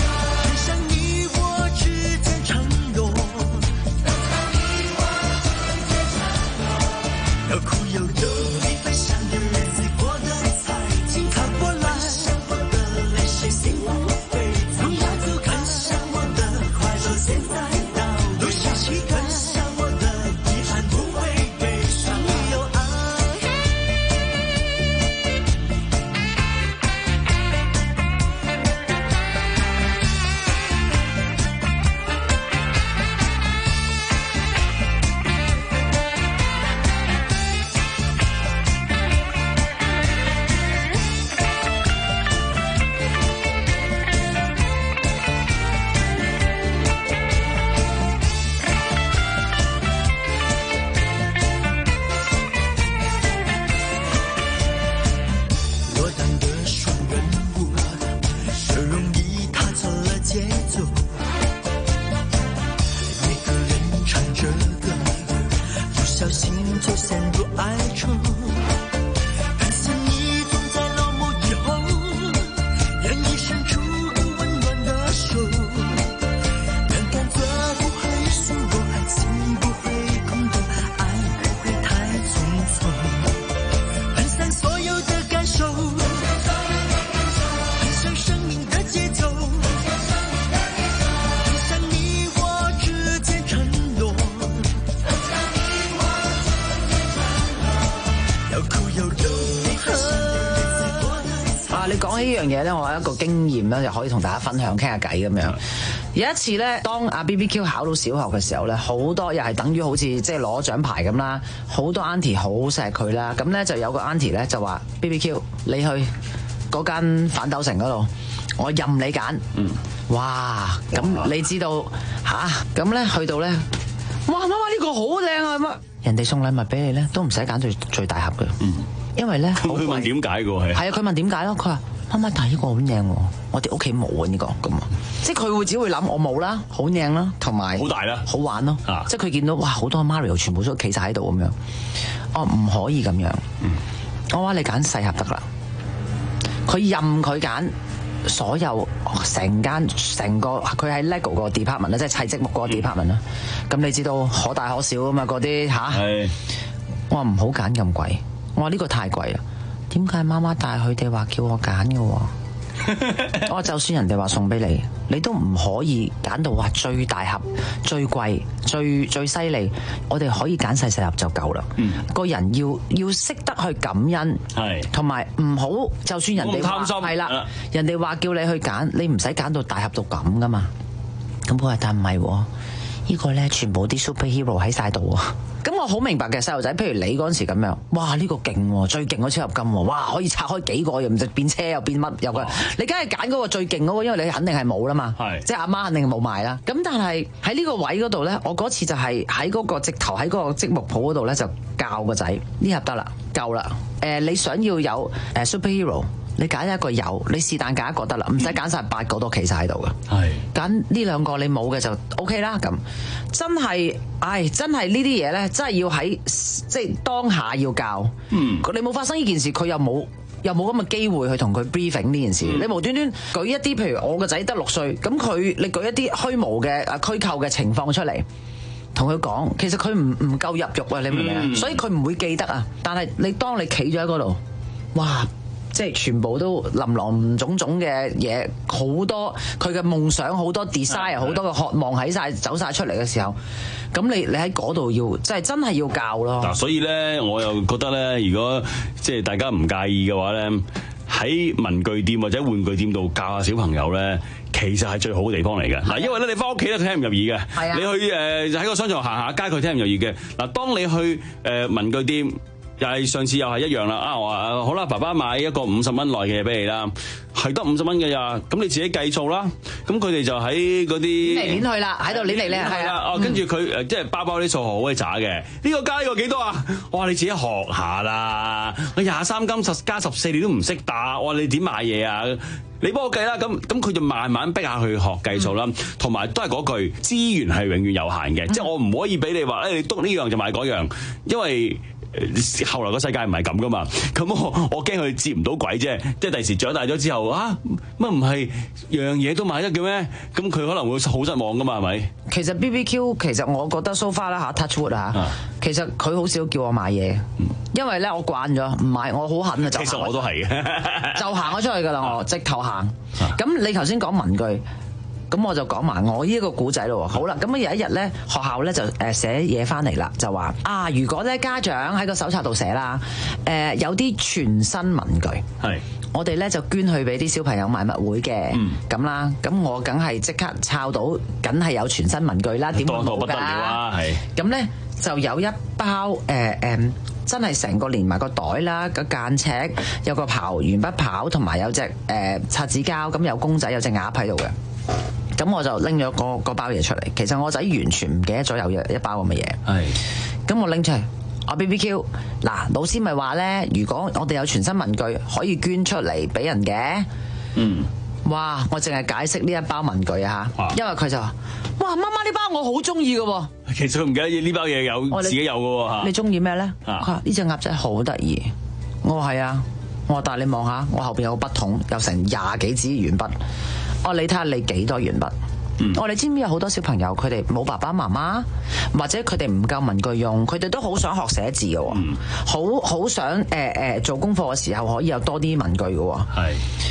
你講起呢樣嘢咧，我有一個經驗咧，就可以同大家分享傾下偈咁樣。有一次咧，當阿 B B Q 考到小學嘅時候咧，好多又係等於好似即係攞獎牌咁啦，好多 auntie 好錫佢啦。咁咧就有個 auntie 咧就話 B B Q 你去嗰間反斗城嗰度，我任你揀。嗯。哇！咁你知道吓？咁咧去到咧，哇！媽媽呢個好靚啊！乜？人哋送禮物俾你咧，都唔使揀最最大盒嘅。嗯。因為咧， 佢問點解嘅喎係？ 係啊，佢問點解咯？佢話媽媽，但係呢個好靚喎，我哋屋企冇啊呢個咁啊。即係佢會只會諗我冇啦，好靚啦，同埋好大啦， 好玩咯。 啊、 即係佢見到哇好多 Mario 全部都企晒喺度咁樣，我唔可以咁樣。嗯、我話你揀細盒得啦，佢任佢揀。所有成間成個佢喺 LEGO 個 department 咧，即係砌積木嗰個 department 啦。咁你知道可大可小啊嘛，嗰啲吓。我話唔好揀咁貴，我話呢個太貴啦。點解媽媽帶佢哋話叫我揀嘅？我話就算人哋話送俾你，你都唔可以揀到話最大盒、最貴、最最犀利。我哋可以揀細細盒就夠啦。嗯、個人要要識得去感恩，同埋唔好就算人哋話係啦，人哋話叫你去揀，你唔使揀到大盒到咁噶嘛。咁佢話但唔係喎，呢個咧全部啲 superhero 喺晒度啊！咁我好明白嘅細路仔，譬如你嗰陣時咁樣，哇呢、呢個勁喎，最勁嗰超合金喎，哇可以拆開幾個又唔使變車又變乜又個，你梗係揀嗰個最勁嗰個，因為你肯定係冇啦嘛，即係阿媽肯定冇買啦。咁但係喺呢個位嗰度咧，我嗰次就係喺嗰個直頭喺嗰個積木鋪嗰度咧，就教個仔呢盒得啦，夠啦。誒、呃、你想要有誒 superhero。你揀一個有，你是但揀一個得啦，唔使揀晒八個都企晒喺度嘅。係揀呢兩個你冇嘅就 O K 啦。咁真係，唉，真係呢啲嘢咧，真係要喺即係當下要教。嗯，你冇發生呢件事，佢又冇又冇咁嘅機會去同佢 briefing 呢件事。嗯、你無端端舉一啲，譬如我個仔得六歲，咁佢你舉一啲虛無嘅啊虛構嘅情況出嚟，同佢講，其實佢唔唔夠入肉啊，你明唔明啊？嗯、所以佢唔會記得啊。但係你當你企咗喺嗰度，哇！即係全部都林林種種嘅嘢，好多佢嘅夢想，好多 desire， 好多嘅渴望喺晒走晒出嚟嘅時候，咁你你喺嗰度要即係真係要教咯。 嗱，所以咧，我又覺得咧，如果即係大家唔介意嘅話咧，喺文具店或者玩具店度教下小朋友咧，其實係最好嘅地方嚟嘅。嗱，因為咧你翻屋企咧佢聽唔入耳嘅，係啊，你去誒喺個商場行下街佢聽唔入耳嘅。嗱，當你去誒文具店。又係上次又係一樣啦，啊我話好啦，爸爸買一個五十蚊內嘅嘢俾你啦，係得五十蚊嘅咋，咁你自己計數啦。咁佢哋就喺嗰啲嚟攣去啦，喺度攣嚟攣係啦。 哦，跟住佢誒即係包包啲數好鬼渣嘅，呢個加呢個幾多啊？我話你自己學下啦，我廿三金十加十四你都唔識打，我話你點買嘢啊？你幫我計啦，咁咁佢就慢慢逼下去學計數啦，同埋、嗯、都係嗰句資源係永遠有限嘅，嗯、即係我唔可以俾你話誒你篤呢樣就買嗰樣，因為。後來個世界唔係咁噶嘛，咁我我驚佢接唔到鬼啫，即係第時長大咗之後啊，乜唔係樣嘢都買得嘅咩？咁佢可能會好失望噶嘛，係咪？ 其實 B B Q 其實我覺得 so far 啦嚇 touch wood 啊，其實佢好少叫我買嘢，嗯、因為咧我慣咗唔買，我好狠啊就。其實我都係嘅， 就行咗出去噶啦，我直頭行。咁、啊、你頭先講文具。咁我就講埋我呢一個古仔咯。好啦，咁有一日咧，學校咧就誒寫嘢翻嚟啦，就話啊，如果咧家長喺個手冊度寫啦，誒、呃、有啲全新文具，係是我哋咧就捐去俾啲小朋友買物會嘅，咁、嗯、啦。咁我梗係即刻抄到，梗係有全新文具啦，點會冇㗎？多不得了啊，係。咁咧就有一包誒誒、呃呃，真係成個連埋個袋啦，個間尺，有個刨鉛筆刨，同埋有隻誒擦紙膠，咁有公仔，有隻鴨喺度嘅。咁我就拎咗個個包嘢出嚟，其實我仔完全唔記得咗有一一包咁嘅嘢。係是，咁我拎出嚟，我 B B Q， 嗱老師咪話咧，如果我哋有全新文具可以捐出嚟俾人嘅。嗯，哇！我淨係解釋呢一包文具啊嚇，因為佢就話：哇，媽媽呢包我好中意嘅喎。其實佢唔記得呢包嘢有自己有嘅喎嚇。你中意咩咧？佢話呢隻鴨仔好得意。我話係啊，我話但係你望下，我後邊有個筆筒，有成廿幾支鉛筆。我你睇下你幾多鉛筆？嗯、我哋知唔知有好多小朋友佢哋冇爸爸媽媽，或者佢哋唔夠文具用，佢哋都好想學寫字嘅，好好、嗯、想誒誒、呃、做功課嘅時候可以有多啲文具嘅。係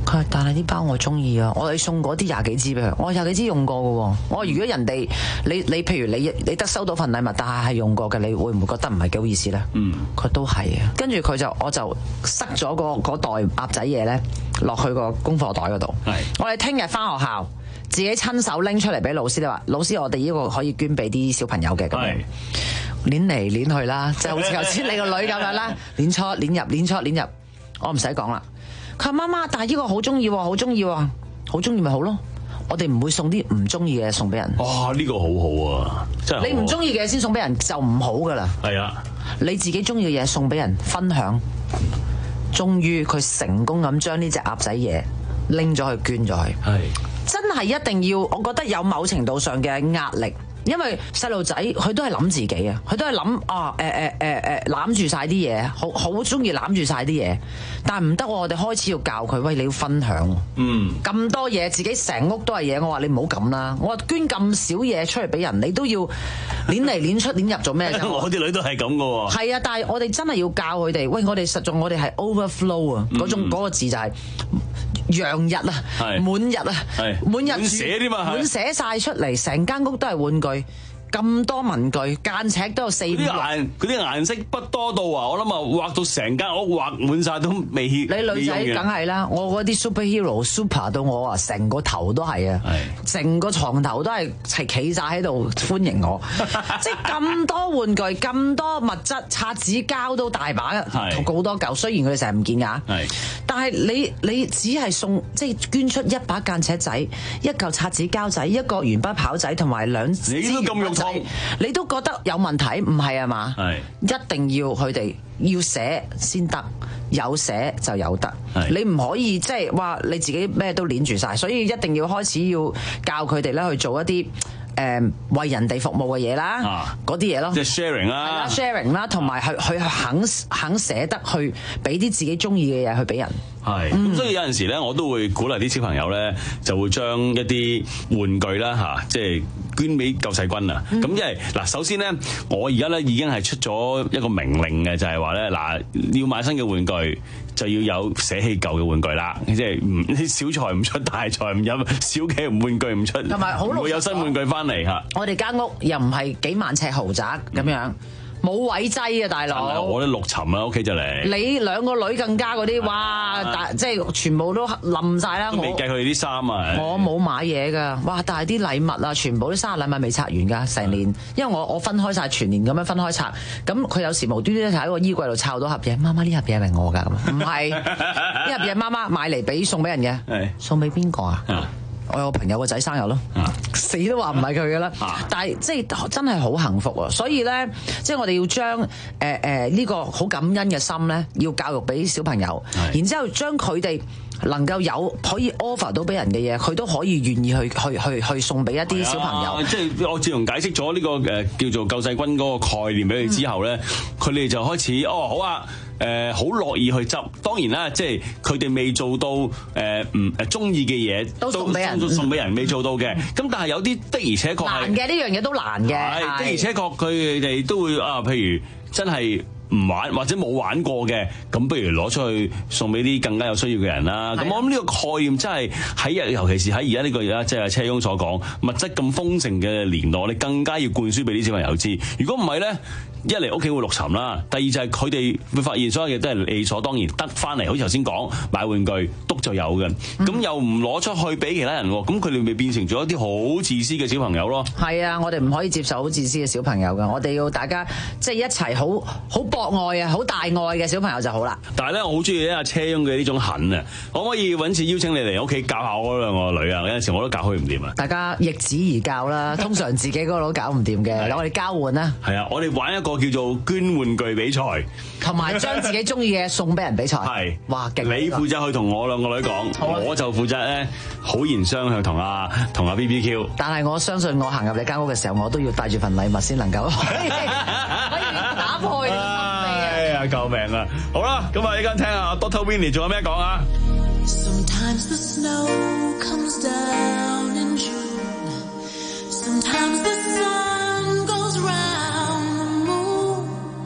佢話但係啲包我中意啊，我哋送嗰啲廿幾支俾佢，我廿幾支用過嘅喎。我話如果人哋你你譬如你你得收到份禮物，但係係用過嘅，你會唔會覺得唔係幾好意思咧？嗯，佢都係啊。跟住佢就我就塞咗個嗰袋鴨仔嘢咧落去個功課袋嗰度。係，我哋聽日翻學校自己親手拎出嚟俾老師，你話老師我哋呢個可以捐俾啲小朋友嘅咁樣。攣嚟攣去啦，就好似頭先你個女咁樣啦，攣出攣入攣出攣入，我唔使講啦。佢話媽媽，但係呢個好中意喎，好中意喎，好中意咪好咯。我哋唔會送啲唔中意嘅嘢送俾人。 哇！呢個好好啊，真係。 你唔中意嘅嘢先送俾人就唔好噶啦。係啊，你自己中意嘅嘢送俾人分享。終於佢成功咁將呢隻鴨仔嘢拎咗去捐咗去。係。真係一定要，我覺得有某程度上嘅壓力。因為細路仔佢都係諗自己啊，佢都係諗啊誒誒誒誒攬住晒啲嘢，好好中意攬住晒啲嘢，但係唔得，我哋開始要教佢，喂，你要分享，嗯，咁多嘢自己成屋都係嘢，我話你唔好咁啦，我話捐咁少嘢出嚟俾人，你都要攣嚟攣出攣入做咩啫？ 我啲女都係咁噶喎。 係啊，但係我哋真係要教佢哋，喂，我哋實在我哋係 overflow 啊，嗰種嗰個字就係。洋溢啊，滿日啊，滿日滿寫啲嘛，滿寫晒出嚟，成間屋都係玩具，咁多文具，間尺都有四五。嗰啲顏，嗰啲顏色不多到啊！我諗啊，畫到成間屋畫滿晒都未。你女仔梗係啦，我嗰啲 superhero super 到我啊，成個頭都係啊，成個床頭都係齊企晒喺度歡迎我。即係咁多玩具，咁多物質，擦紙膠都大把，好多嚿。雖然佢哋成日唔見㗎，但係你你只係送即係捐出一把間尺仔，一嚿擦紙膠仔，一個鉛筆刨仔，同埋兩支鉛筆仔。你都覺得有問題？唔係啊嘛？係一定要佢哋要寫先得，有寫就有得。你唔可以即係話你自己咩都攣住晒，所以一定要開始要教佢哋咧去做一啲誒、呃、為人哋服務嘅嘢啦，嗰啲嘢咯，即係 sharing 啦 ，sharing 啦，同埋去去肯肯捨得去俾啲自己中意嘅嘢去俾人。係，咁、嗯、所以有陣時咧，我都會鼓勵啲小朋友咧，就會將一啲玩具啦嚇，即係捐俾救世軍啊！咁因為嗱，首先咧，我而家咧已經係出咗一個命令嘅，就係話咧嗱，要買新嘅玩具就要有捨棄舊嘅玩具啦，即係唔啲小財唔出，大財唔入，小企唔玩具唔出，同埋好會有新玩具翻嚟嚇。我哋間屋又唔係幾萬尺豪宅咁樣。嗯冇位擠啊，大佬！我啲六層啊，屋企就嚟。你兩個女更加嗰啲，哇！大即係全部都冧晒啦。我未計佢哋啲衫啊。我冇買嘢㗎，哇！但係啲禮物啊，全部啲生日禮物未拆完㗎，成年。因為我我分開晒全年咁樣分開拆，咁佢有時無端端喺個衣櫃度摷到盒嘢，媽媽呢盒嘢係咪我㗎？咁唔係，呢盒嘢媽媽買嚟俾送俾人嘅，送俾邊個啊？我有個朋友個仔生日咯，啊、死都話唔係佢嘅啦。啊、但係即係真係好幸福啊！所以咧，即係我哋要將誒誒呢個好感恩嘅心咧，要教育俾小朋友，然之後將佢哋能夠有可以 offer 到俾人嘅嘢，佢都可以願意去去去去送俾一啲小朋友。即係我自從解釋咗呢個誒叫做救世軍嗰個概念俾佢之後咧，佢哋、嗯、就開始哦好啊。誒好樂意去執，當然啦，即係佢哋未做到誒唔誒中意嘅嘢都送俾人，都送俾人未做到嘅。咁、嗯、但係有啲的而且確係難嘅，呢樣嘢都難嘅。的而且確佢哋都會啊，譬如真係唔玩或者冇玩過嘅，咁不如攞出去送俾啲更加有需要嘅人啦。咁的我諗呢個概念真係喺尤其是喺而家呢個而家即係車翁所講物質咁豐盛嘅年代，我哋更加要灌輸俾啲小朋友知。如果唔係咧，一嚟屋企會陸沉啦，第二就係佢哋會發現所有嘢都係理所當然得翻嚟，好似頭先講買玩具篤就有嘅，咁、嗯、又唔攞出去俾其他人，咁佢哋咪變成咗一啲好自私嘅小朋友咯。係啊，我哋唔可以接受好自私嘅小朋友噶，我哋要大家即係一齊好好博愛啊，好大愛嘅小朋友就好啦。但係咧，我好中意阿車翁嘅呢種狠啊，可唔可以揾次邀請你嚟屋企教下我兩個女啊？有陣時我都教佢唔掂啊。大家易子而教啦，通常自己嗰度都搞唔掂嘅，我哋交換啦。係啊，我哋玩一個叫做捐玩具比賽，同埋將自己中意嘅送俾人比賽。係，哇！勁！你負責去同我兩個女講，我就負責咧好言相向同阿同阿 B B Q。但係我相信我行入你間屋嘅時候，我都要帶住份禮物先能夠可以打破呢個心扉。哎呀，救命啊！好啦，咁啊，依家聽下 Doctor Winnie 仲有咩講啊？ Sometimes the snow comes down in June. Sometimes the sun goes round the moon.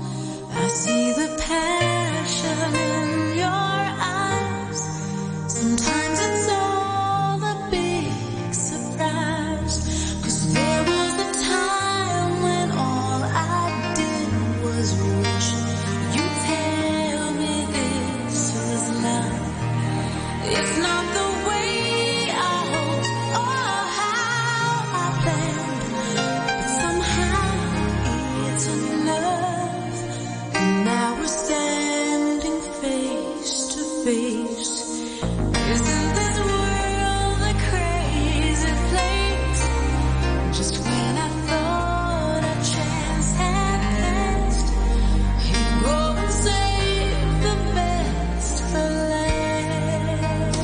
I see the passion in your eyes. Sometimes face. Isn't this world a crazy place? Just when I thought a chance had passed, you go and save the best for last.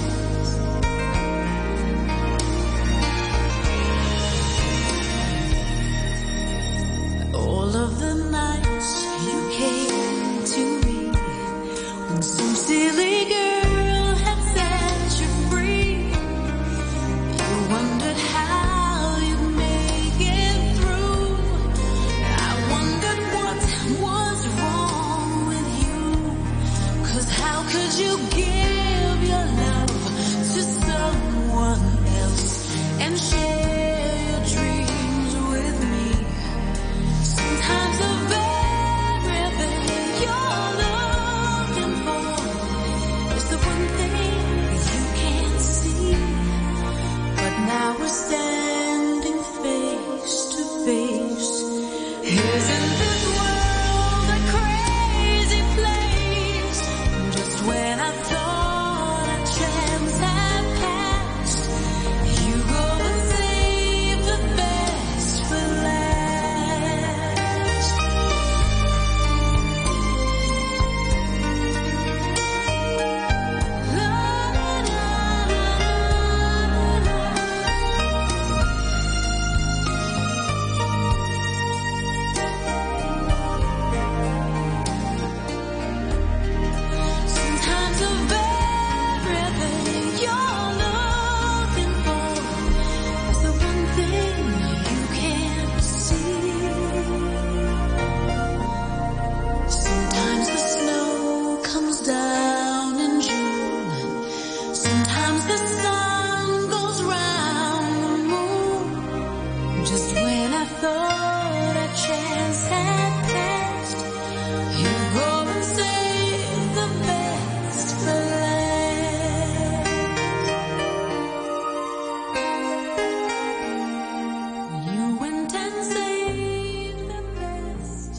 All of the nights you came to me when some silly girl had set you free, you wondered how you'd make it through. I wondered what was wrong with you, 'cause how could you give your love to someone else and share your dreams with me? Sometimes the very thing you're looking for is the one thing you can't see. But now we're standing face to face. Isn't this world a crazy place? Just when I thought a chance had passed, you go and save the best for last. La, la, la, la, la. Sometimes the very thing you're looking for is the one thing you can't see. Sometimes the snow comes down in June. Sometimes the sun goes round the moon. Just when I thought a chance had passed, you go and save the best for last. You went and saved the best.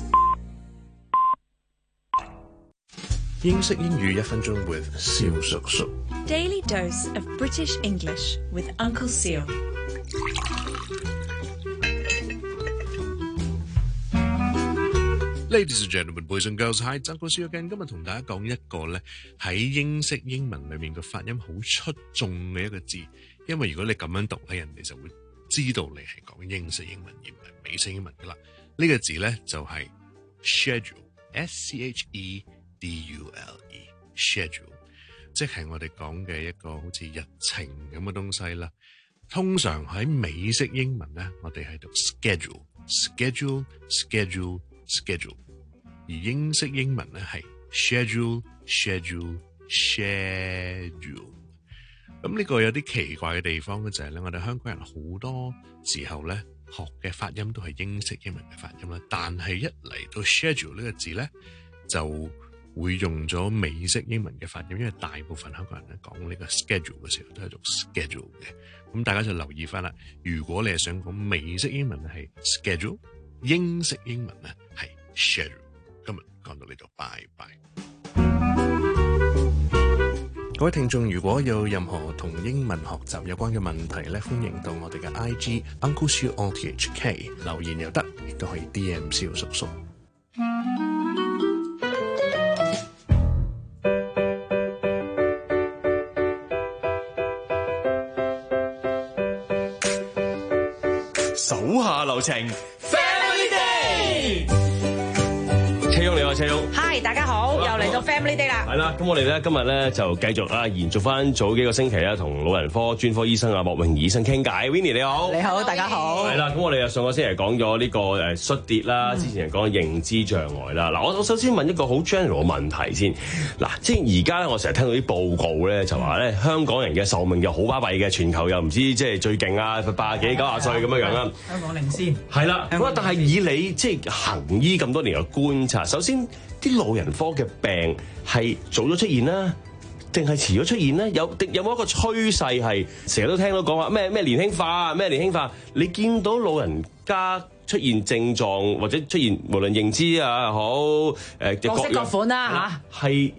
英式英語一分鐘 with 蕭叔叔。 Daily dose of British English with Uncle Seal. Ladies and gentlemen, boys and girls, hi, Uncle Seal again。今日同大家講一個咧喺英式英文裏面個發音好出眾嘅一個字，因為如果你咁樣讀咧，人哋就會知道你係講英式英文而唔係美式英文噶啦。呢、這個字咧就係 schedule，S C H E D U L E，schedule， 即係我哋講嘅一個好似日程咁嘅東西啦。通常喺美式英文咧，我哋係讀 schedule，schedule，schedule，schedule。而英式英文咧係 schedule，schedule，schedule。咁呢個有啲奇怪嘅地方咧，就係咧，我哋香港人好多時候咧學嘅發音都係英式英文嘅發音啦，但係一嚟到 schedule 呢個字咧，就會用咗美式英文嘅發音，因為大部分香港人咧講呢個 schedule 嘅時候都係讀 schedule 嘅。咁大家就留意翻啦，如果你係想講美式英文係 schedule， 英式英文咧係 schedule。今日講到呢度，拜拜。各位聽眾，如果有任何同英文學習有關嘅問題咧，歡迎到我哋嘅 I G Uncle Siu O T H K 留言又得，亦都可以 D M 蕭叔叔。 手下留情 ，Family Day。 車翁你好，車翁。 Hi， 大家好，又嚟到 Family Day 啦。 係啦，咁我哋咧今日咧就繼續啊，延續翻早幾個星期啦，同老人科專科醫生阿莫榮醫生傾偈。Winnie 你好， 你好，大家好。 係啦，咁我哋啊上個星期講咗呢個誒摔跌啦，之前講認知障礙啦。嗱，我我首先問一個好 general 嘅問題先。嗱，即係而家咧，我成日聽到啲報告咧，就話咧香港人嘅壽命又好巴閉嘅，全球又唔知即係最勁啊，八十幾九十歲咁樣樣啦。 香港領先。係啦，咁啊，但係以你即係行醫咁多年嘅觀察，首先啲老人科嘅病係早咗出現啦，定係遲咗出現咧？有定有冇一個趨勢係成日都聽到講話咩咩年輕化咩年輕化？你見到老人家出現症狀或者出現無論認知啊好誒各式各款啦嚇， 係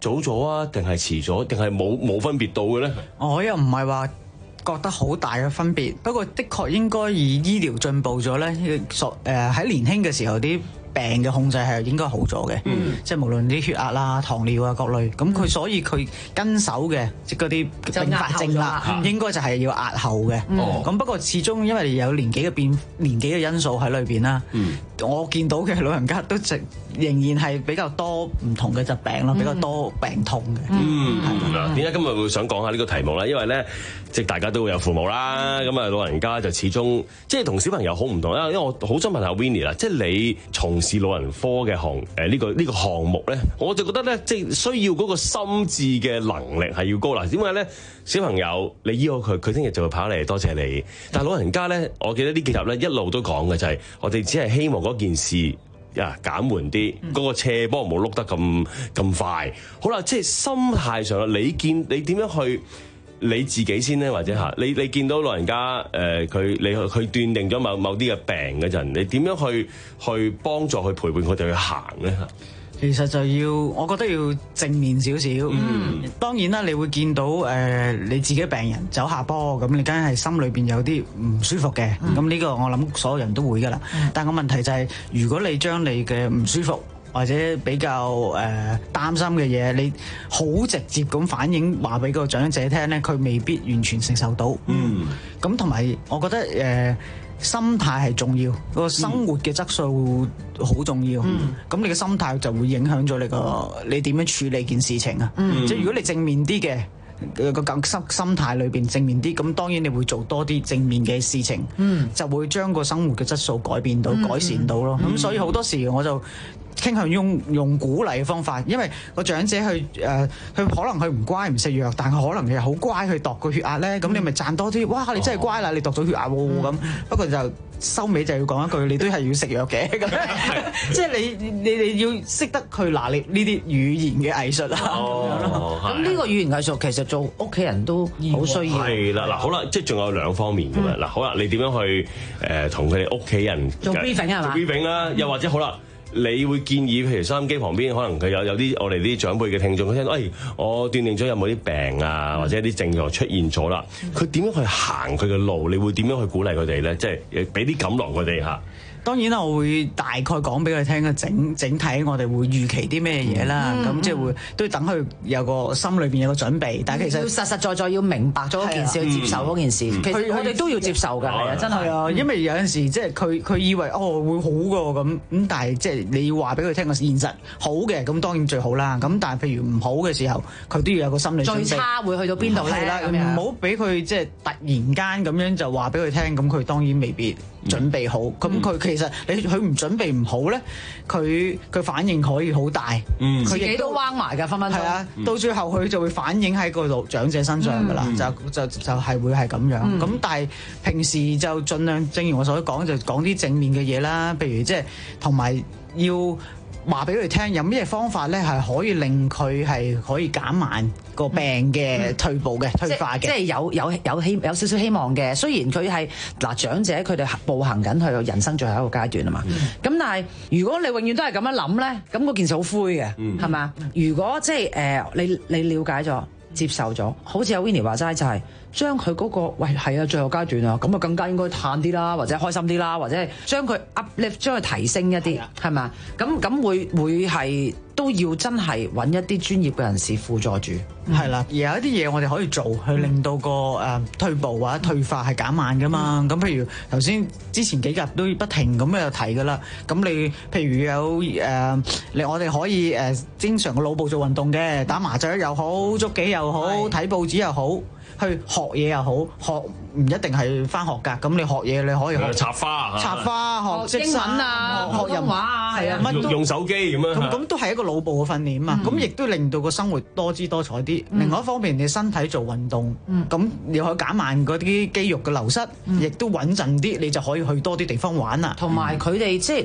早咗啊，定係遲咗，定係冇冇分別到嘅咧？ 我又唔係話覺得好大嘅分別，不過的確應該以醫療進步咗咧，所誒喺年輕嘅時候啲病嘅控制係應該好咗嘅，嗯、即係無論啲血壓啦、糖尿啊各類，咁佢、嗯、所以佢跟手嘅即係嗰啲併發症啦，嗯、應該就係要壓後嘅。咁、嗯、不過始終因為有年紀嘅變年紀嘅因素喺裏邊啦，嗯、我見到嘅老人家都仍然係比較多唔同嘅疾病咯，嗯、比較多病痛嘅。嗯， 嗱，點解今日會想講下呢個題目咧？因為咧，即係大家都會有父母啦，咁啊老人家就始終即係同小朋友好唔同啦。因為我好想問下 Winnie 啦，即係你從是老人科嘅項誒呢個呢個項目咧，我就覺得咧，即係需要嗰個心智嘅能力係要高啦。點解咧？小朋友你醫好佢，佢聽日就會跑嚟多謝你。但係老人家咧，我記得呢幾集咧一路都講嘅就係、是，我哋只係希望嗰件事啊減緩啲，嗰、嗯、個斜坡唔好碌得咁咁快。好啦，即係心態上啦，你見你點樣去？你自己先咧，或者嚇你你見到老人家誒佢、呃、你佢斷定咗某某啲嘅病嗰陣，你點樣去去幫助去陪伴佢哋去行咧嚇？ 其實就要，我覺得要正面少少。嗯，當然啦，你會見到誒、呃、你自己病人走下坡，咁你梗係心裏邊有啲唔舒服嘅。咁呢、嗯、個我諗所有人都會噶啦。嗯、但個問題就係、是，如果你將你嘅唔舒服或者比較誒、呃、擔心嘅嘢，你好直接咁反映話俾個長者聽咧，佢未必完全承受到。嗯，咁同埋我覺得誒、呃、心態係重要，個生活嘅質素好重要。咁、嗯、你嘅心態就會影響咗你個你點樣處理件事情啊。嗯、即係如果你正面啲嘅。個咁心心態裏邊正面啲，咁當然你會做多啲正面嘅事情，嗯、就會將個生活嘅質素改變到、嗯、改善到咯。咁、嗯、所以好多時我就傾向用用鼓勵嘅方法，因為個長者去誒，佢、呃、可能佢唔乖唔食藥，但係可能佢好乖去度個血壓咧，咁、嗯、你咪賺多啲。哇！你真係乖啦，你度咗血壓喎咁。嗯、不過就收尾就要講一句，你都係要食藥嘅咁。即係你你你要識得去拿捏呢啲語言嘅藝術啊。 咁呢個語言藝術其實做屋企人都好需要。係啦，嗱好啦，即係仲有兩方面嘅嘛。嗱、嗯、好啦，你點樣去誒同佢哋屋企人做 briefing 係嘛？做 briefing 啦，又或者好啦。你會建議，譬如收音機旁邊，可能佢有有啲我哋啲長輩嘅聽眾，佢聽到，哎，我斷定咗有冇啲病啊，或者啲症狀出現咗啦，佢點樣去行佢嘅路？你會點樣去鼓勵佢哋咧？即係俾啲感浪佢哋嚇。當然啦，我會大概講俾佢聽嘅整整體，我哋會預期啲咩嘢啦。咁、嗯、即係會都等佢有個心裏邊有個準備。但係其實要實實在在要明白咗件事，去、嗯、接受嗰件事。嗯、其實我哋都要接受㗎，係啊，真係啊。因為有陣時即係佢佢以為哦會好㗎咁咁，但係即係你要話俾佢聽個現實好嘅，咁當然最好啦。咁但係譬如唔好嘅時候，佢都要有個心理準備。最差會去到邊度咧？係啦，唔好俾佢即係突然間咁樣就話俾佢聽，咁佢當然未必準備好。咁佢其實你佢唔準備唔好咧，佢佢反應可以好大，佢、嗯、自己都彎埋㗎分分鐘。係啊，嗯、到最後佢就會反映喺個度長者身上㗎啦、嗯，就就就係、是、會係咁樣。咁、嗯、但係平時就盡量，正如我所講，就講啲正面嘅嘢啦，譬如即係同埋要話俾佢聽，有咩方法咧係可以令佢係可以減慢個病嘅退步嘅、嗯、退化嘅，即係有有有希有少少希望嘅。雖然佢係嗱長者，佢哋步行緊去人生最後一個階段啊嘛。咁、嗯、但係如果你永遠都係咁樣諗咧，咁嗰件事好灰嘅，係嘛、嗯？如果即係誒你你了解咗、接受咗，好似阿 Winnie 話齋就係、是。將佢嗰個喂係啊最後階段啊，咁啊更加應該嘆啲啦，或者開心啲啦，或者係將佢 uplift 將佢提升一啲，係嘛？咁咁會會係都要真係揾一啲專業嘅人士輔助住，係啦、嗯。而有一啲嘢我哋可以做，去令到個誒、呃、退步或者退化係減慢噶嘛。咁、嗯、譬如頭先之前幾集都不停咁有提噶啦。咁你譬如有誒，你、呃、我哋可以誒、呃、經常個腦部做運動嘅，打麻雀又好，捉棋又好，睇報紙又好。去學嘢又好，學唔一定係返學㗎。咁你學嘢你可以學插花、插花學英文啊，學人話啊，係啊，乜都用手機咁樣。咁咁都係一個腦部嘅訓練嘛。咁亦都令到個生活多姿多彩啲。另外一方面，你身體做運動，咁你可以減慢嗰啲肌肉嘅流失，亦都穩陣啲，你就可以去多啲地方玩啦。同埋佢哋即係你。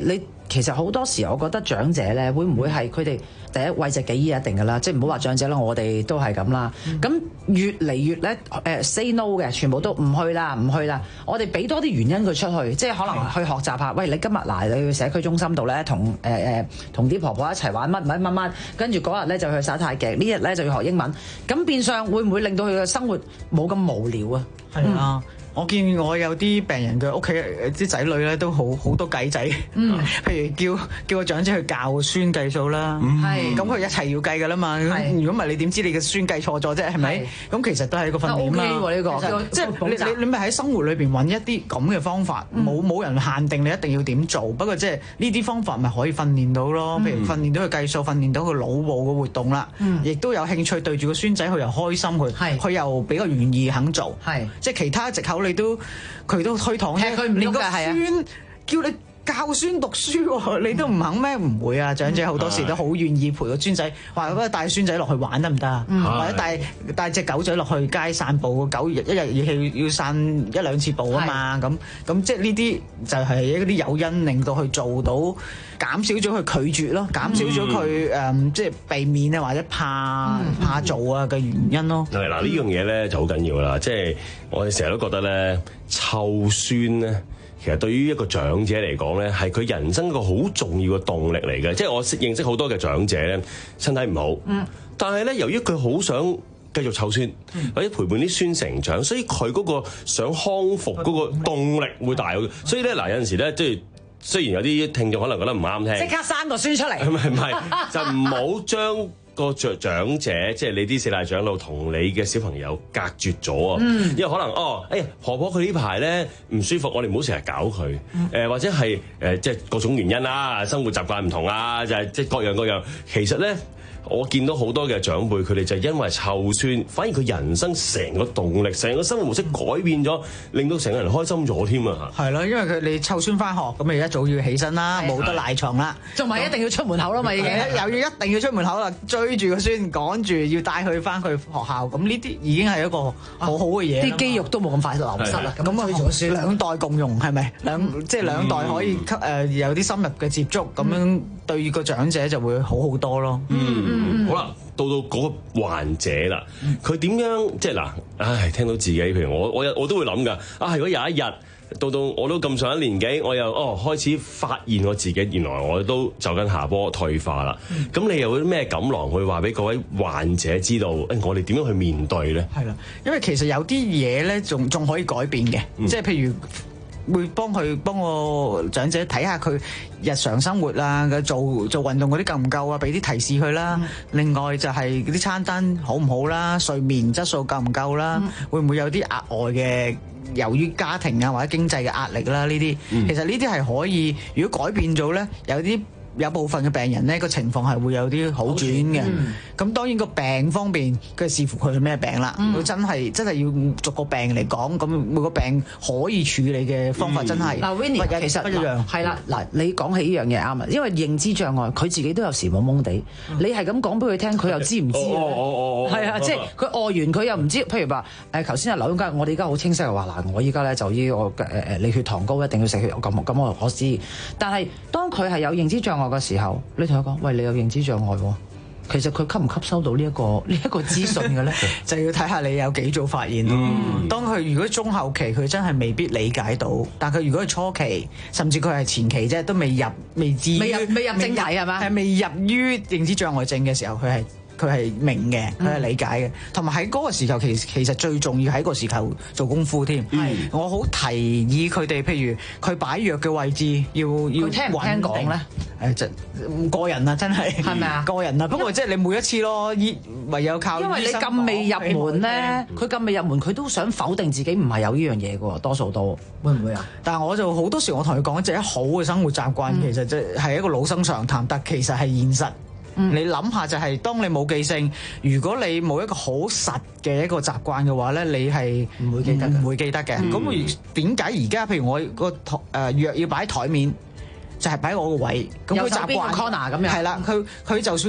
其實好多時我覺得長者咧，會唔會係佢哋第一諱疾忌醫一定㗎啦，即係唔好話長者啦，我哋都係咁啦。咁、嗯、越嚟越咧誒 say no 嘅，全部都唔去啦，唔去啦。我哋俾多啲原因佢出去，即係可能去學習下。喂，你今日嗱你去社區中心度咧，同誒誒同啲婆婆一齊玩乜乜乜乜，跟住嗰日咧就去耍太極，呢日咧就要學英文。咁變相會唔會令到佢嘅生活冇咁無聊啊？ 係啊。嗯我見我有啲病人嘅屋企啲仔女咧都好好多計仔，嗯，譬如叫叫個長者去教孫計數啦，係，咁佢一齊要計噶啦嘛，如果唔係你點知你嘅孫計錯咗啫，係咪？咁其實都係一個訓練啦。O K 喎呢個，即係你你你咪喺生活裏邊揾一啲咁嘅方法，冇冇人限定你一定要點做，不過即係呢啲方法咪可以訓練到咯，譬如訓練到佢計數，訓練到佢腦部嘅活動啦，亦都有興趣對住個孫仔，佢又開心，佢佢又比較願意肯做，係，即係其他藉口。你都佢都推搪啫，佢唔連個孫叫你教孫讀書，你都唔肯咩？唔會啊！長者好多時都好願意陪個孫仔，話嗰個帶孫仔落去玩得唔得啊？或者帶帶隻狗仔落去街散步，個狗一日要要散一兩次步啊嘛！咁咁即係呢啲就係一啲誘因，令到佢做到減少咗佢拒絕咯，減少咗佢誒即係避免啊或者怕怕做啊嘅原因咯。 係嗱，呢樣嘢咧就好緊要啦，即係我哋成日都覺得咧湊孫咧。其實對於一個長者嚟講咧，係佢人生一個好重要嘅動力嚟嘅。即係我認識好多嘅長者咧，身體唔好，嗯、但係咧由於佢好想繼續湊孫，嗯、或者陪伴啲孫成長，所以佢嗰個想康復嗰個動力會大。嗯、所以咧嗱，有陣時咧，即係雖然有啲聽眾可能覺得唔啱聽， 即刻生個孫出嚟， 唔係唔係，就唔好將個長長者，即係你啲四大長老同你嘅小朋友隔絕咗啊！嗯、因為可能哦，哎呀婆婆佢呢排咧唔舒服，我哋唔好成日搞佢。誒、嗯呃、或者係誒、呃、即係各種原因啦，生活習慣唔同啊，就係、是、即係各樣各樣。其實咧，我見到好多嘅長輩，佢哋就因為湊孫，反而佢人生成個動力、成個生活模式改變咗，令到成個人開心咗添啊！ 係咯，因為佢你湊孫翻學，咁你一早要起身啦，冇得賴床啦， 仲咪一定要出門口啦嘛，已經又要一定要出門口啦，追住個孫趕住要帶佢翻去學校，咁呢啲已經係一個好好嘅嘢， 啲肌肉都冇咁快流失啦。 咁啊，兩代共用係咪？兩即係兩代可以誒有啲深入嘅接觸，咁樣對個長者就會好好多咯。 嗯，好啦。到到嗰個患者啦，佢點樣即係嗱？唉，聽到自己，譬如我，我我都會諗㗎。啊，如果有一日到到我都咁上一年紀，我又哦開始發現我自己原來我都走緊下坡退化啦。咁、嗯、你又有啲咩錦囊去話俾各位患者知道？誒、哎，我哋點樣去面對咧？ 係啦，因為其實有啲嘢咧，仲仲可以改變嘅，嗯、即係譬如。會幫佢幫個長者睇下佢日常生活啦，做做運動嗰啲夠唔夠啊？俾啲提示佢啦。嗯、另外就係嗰啲餐單好唔好啦，睡眠質素夠唔夠啦，嗯、會唔會有啲額外嘅由於家庭啊或者經濟嘅壓力啦？呢啲、嗯、其實呢啲係可以，如果改變咗咧，有啲。有部分嘅病人咧，個情況係會有啲好轉嘅。咁、嗯、當然個病方面，佢視乎佢係咩病啦。佢、嗯、真係真係要逐個病嚟講，咁每個病可以處理嘅方法真係嗱 Winnie 其實不一樣。係啦，嗱，你講起呢樣嘢啱啊，因為認知障礙，佢自己都有時懵懵地。嗯、你係咁講俾佢聽，佢又知唔知咧？係啊，即係佢餓完，佢又唔知。譬如話誒，頭先阿劉醫生，我哋而家好清晰嘅話嗱，我依家咧就依我誒誒，你血糖高，一定要食血咁咁，我我知。但係當佢係有認知障礙嘅時候，你同佢講，喂，你有認知障礙喎，其實佢吸唔吸收到呢、這、一個呢一、這個資訊嘅咧， 就要睇下你有幾早發現咯。嗯、當佢如果中後期，佢真係未必理解到，但佢如果係初期，甚至佢係前期啫，都未入未至於未入未入正題係嘛？ 係未入於認知障礙症嘅時候，佢係。佢係明嘅，佢係理解嘅，同埋喺嗰個時候，其實其實最重要喺個時候做功夫添。係，我好提議佢哋，譬如佢擺藥嘅位置要要聽唔聽講咧？ 誒，就個人啊，真係係咪啊？個人啊，不過即係你每一次咯，醫唯有靠。 因為你咁未入門咧，佢咁未入門，佢都想否定自己唔係有呢樣嘢嘅喎，多數都會唔會啊？ 但係我就好多時我同佢講，即係好嘅生活習慣，其實即係一個老生常談，但其實係現實。嗯、你諗下就係、是、當你冇記性，如果你冇一個好實嘅一個習慣嘅話咧，你係唔會記得，唔會記得嘅。咁點解而家譬如我個台誒藥要擺喺台面，就係、是、擺我個位，咁佢習慣 corner 咁樣。係啦，佢佢就算佢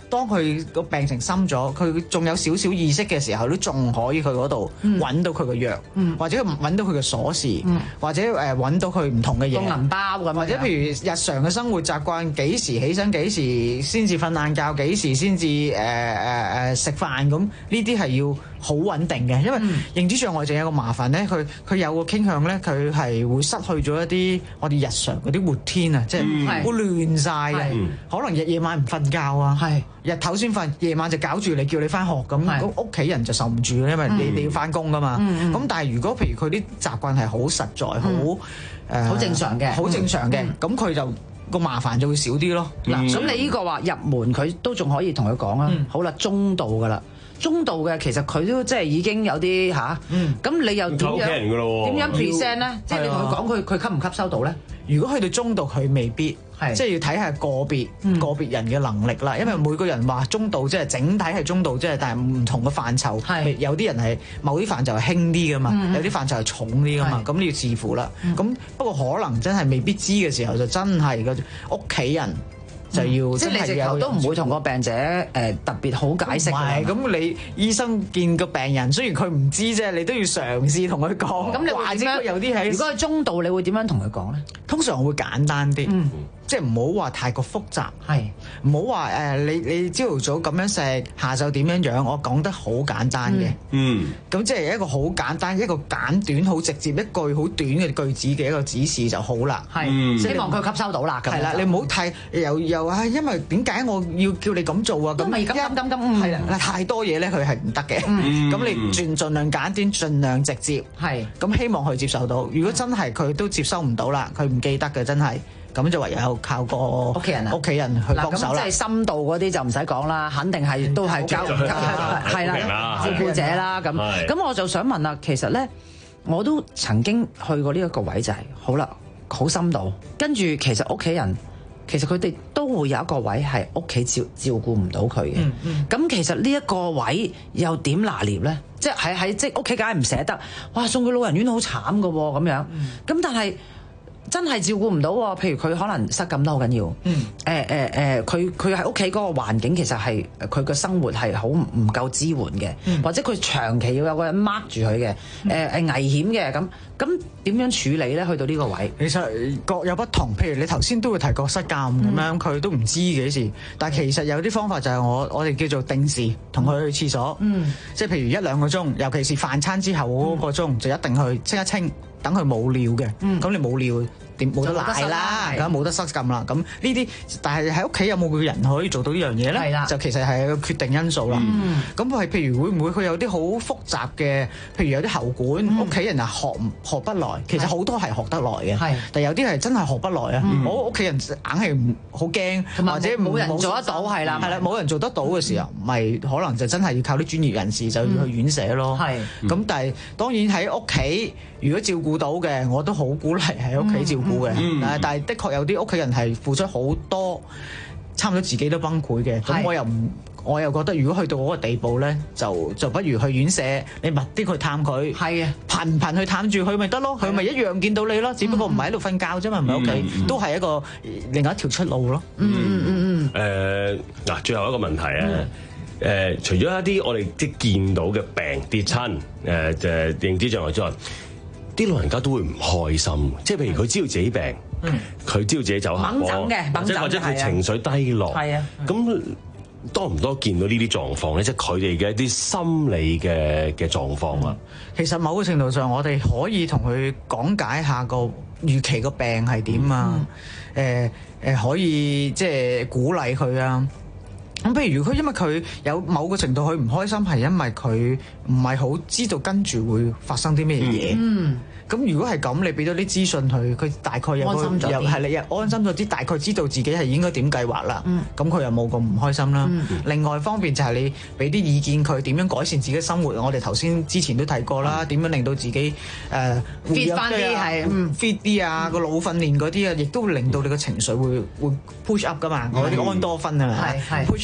當佢個病情深咗，佢仲有少少意識嘅時候，都仲可以去嗰度揾到佢個藥， 嗯、 或者揾到佢嘅鎖匙， 嗯、 或者誒揾到佢唔同嘅嘢， 個銀包咁， 或者譬如日常嘅生活習慣，幾時起身，幾時先至瞓晏覺，幾時先至誒誒誒食飯咁，呢啲係要好穩定嘅，因為認知障礙症有個麻煩咧，佢佢有個傾向咧，佢係會失去咗一啲我哋日常嗰啲活天啊，即係會亂晒嘅，可能日夜晚唔瞓覺啊，日頭先瞓，夜晚就搞住你叫你翻學咁，咁屋企人就受唔住，因為你你要翻工噶嘛。咁但係如果譬如佢啲習慣係好實在，好誒好正常嘅， 好正常嘅，咁佢就個麻煩就會少啲咯。 嗱，咁你呢個話入門佢都仲可以同佢講啦。好啦，中度噶啦。中度嘅其實佢都即係已經有啲吓，咁、嗯、你又點樣點樣 present 咧？即係你同佢講佢佢吸唔吸收到咧？ 如果去到中度佢未必，即係要睇下個別、嗯、個別人嘅能力啦。因為每個人話中度即係整體係中度，即係但係唔同嘅範疇，有啲人係某啲範疇係輕啲噶嘛，嗯、有啲範疇係重啲噶嘛，咁你要視乎啦。咁、嗯、不過可能真係未必知嘅時候，就真係個屋企人。就要即係你直頭都唔會同個病者誒特別好解釋嘅。 咁你醫生見個病人，雖然佢唔知啫，你都要嘗試同佢講。 咁你會點樣？ 有啲係如果係中度，你會點樣同佢講咧？ 通常會簡單啲。嗯即係唔好話太過複雜，係唔好話誒你你朝頭早咁樣食，下晝點樣樣，我講得好簡單嘅，嗯，咁即係一個好簡單，一個簡短、好直接一句好短嘅句子嘅一個指示就好啦，係、嗯，希望佢吸收到啦，係啦，你唔好太又又啊，因為點解我要叫你咁做啊？咁咪咁咁咁咁，係啦， 太多嘢咧，佢係唔得嘅，咁、 嗯、 你盡盡量簡短，盡量直接，係，咁希望佢接受到。如果真係佢都接收唔到啦，佢唔記得嘅，真係。咁就唯有靠個屋企人啊，屋企人去幫手啦。 即係深度嗰啲就唔使講啦，肯定係都係交係啦，照顧者啦咁。咁我就想問啦，其實咧我都曾經去過呢一個位就係、是、好啦，好深度。跟住其實屋企人其實佢哋都會有一個位係屋企照照顧唔到佢嘅。咁、嗯嗯、其實呢一個位又點拿捏咧？即係喺喺即係屋企梗係唔捨得，哇送佢老人院好慘噶喎咁樣。咁、嗯、但係。真係照顧唔到喎，譬如佢可能失禁都好緊要。嗯。誒誒誒，佢佢喺屋企嗰個環境其實係佢嘅生活係好唔夠支援嘅、嗯，或者佢長期要有個人掹住佢嘅。誒、嗯、誒危險嘅咁，咁點樣處理咧？去到呢個位， 其實各有不同。譬如你頭先都會提過失禁咁樣，佢、嗯、都唔知幾時。但係其實有啲方法就係我我哋叫做定時同佢去廁所。嗯。即係譬如一兩個鐘，尤其是飯餐之後嗰個鐘、嗯，就一定去清一清。等佢冇尿嘅，咁、嗯、你冇尿點冇得奶啦，咁冇得失禁啦。咁呢啲，但係喺屋企有冇個人可以做到呢樣嘢咧？就其實係個決定因素啦。咁、嗯、係譬如會唔會佢有啲好複雜嘅，譬如有啲喉管，屋、嗯、企人啊學學不來，其實好多係學得來嘅，但係有啲係真係學不來啊、嗯。我屋企人硬係唔好驚，或者冇人做得到，係啦，係啦，冇人做得到嘅時候，咪、嗯、可能就真係要靠啲專業人士就要去院舍咯。係、嗯，咁但係當然喺屋企如果照顧到嘅，我都好鼓勵喺屋企照顧嘅、嗯嗯。但係的確有啲屋企人係付出好多，差唔多自己都崩潰嘅。咁我又唔，我又覺得如果去到嗰個地步咧，就就不如去院舍，你密啲去探佢。係啊，頻唔頻去探住佢咪得咯，佢咪一樣見到你咯。只不過唔係喺度瞓覺啫嘛，唔喺屋企，都係一個另外一條出路咯。嗯嗯嗯嗯。誒，嗱，最後一個問題啊。嗯誒、呃，除咗一啲我哋即係見到嘅病跌親，誒誒認知障礙之外，啲老人家都會唔開心，即係譬如佢知道自己病，佢、嗯、知道自己走下坡，或者或者佢情緒低落，係啊，咁多唔多見到呢啲狀況咧？即係佢哋嘅一啲心理嘅嘅狀況啊。 其實某個程度上，我哋可以同佢講解下個預期個病係點啊，誒、嗯、誒、呃、可以即係鼓勵佢啊。咁譬如佢因為佢有某個程度佢唔開心，係因為佢唔係好知道跟住會發生啲咩嘢。嗯，咁如果係咁，你俾咗啲資訊佢，佢大概有個又係你又安心咗啲，大概知道自己係應該點計劃啦。嗯，咁佢又冇咁唔開心啦。嗯，另外一方面就係你俾啲意見佢點樣改善自己生活。我哋頭先之前都提過啦，點樣令到自己誒 fit 翻啲係 fit 啲啊，個腦訓練嗰啲啊，亦都會令到你個情緒會會 push up 噶嘛。嗰啲安多酚啊，係係 push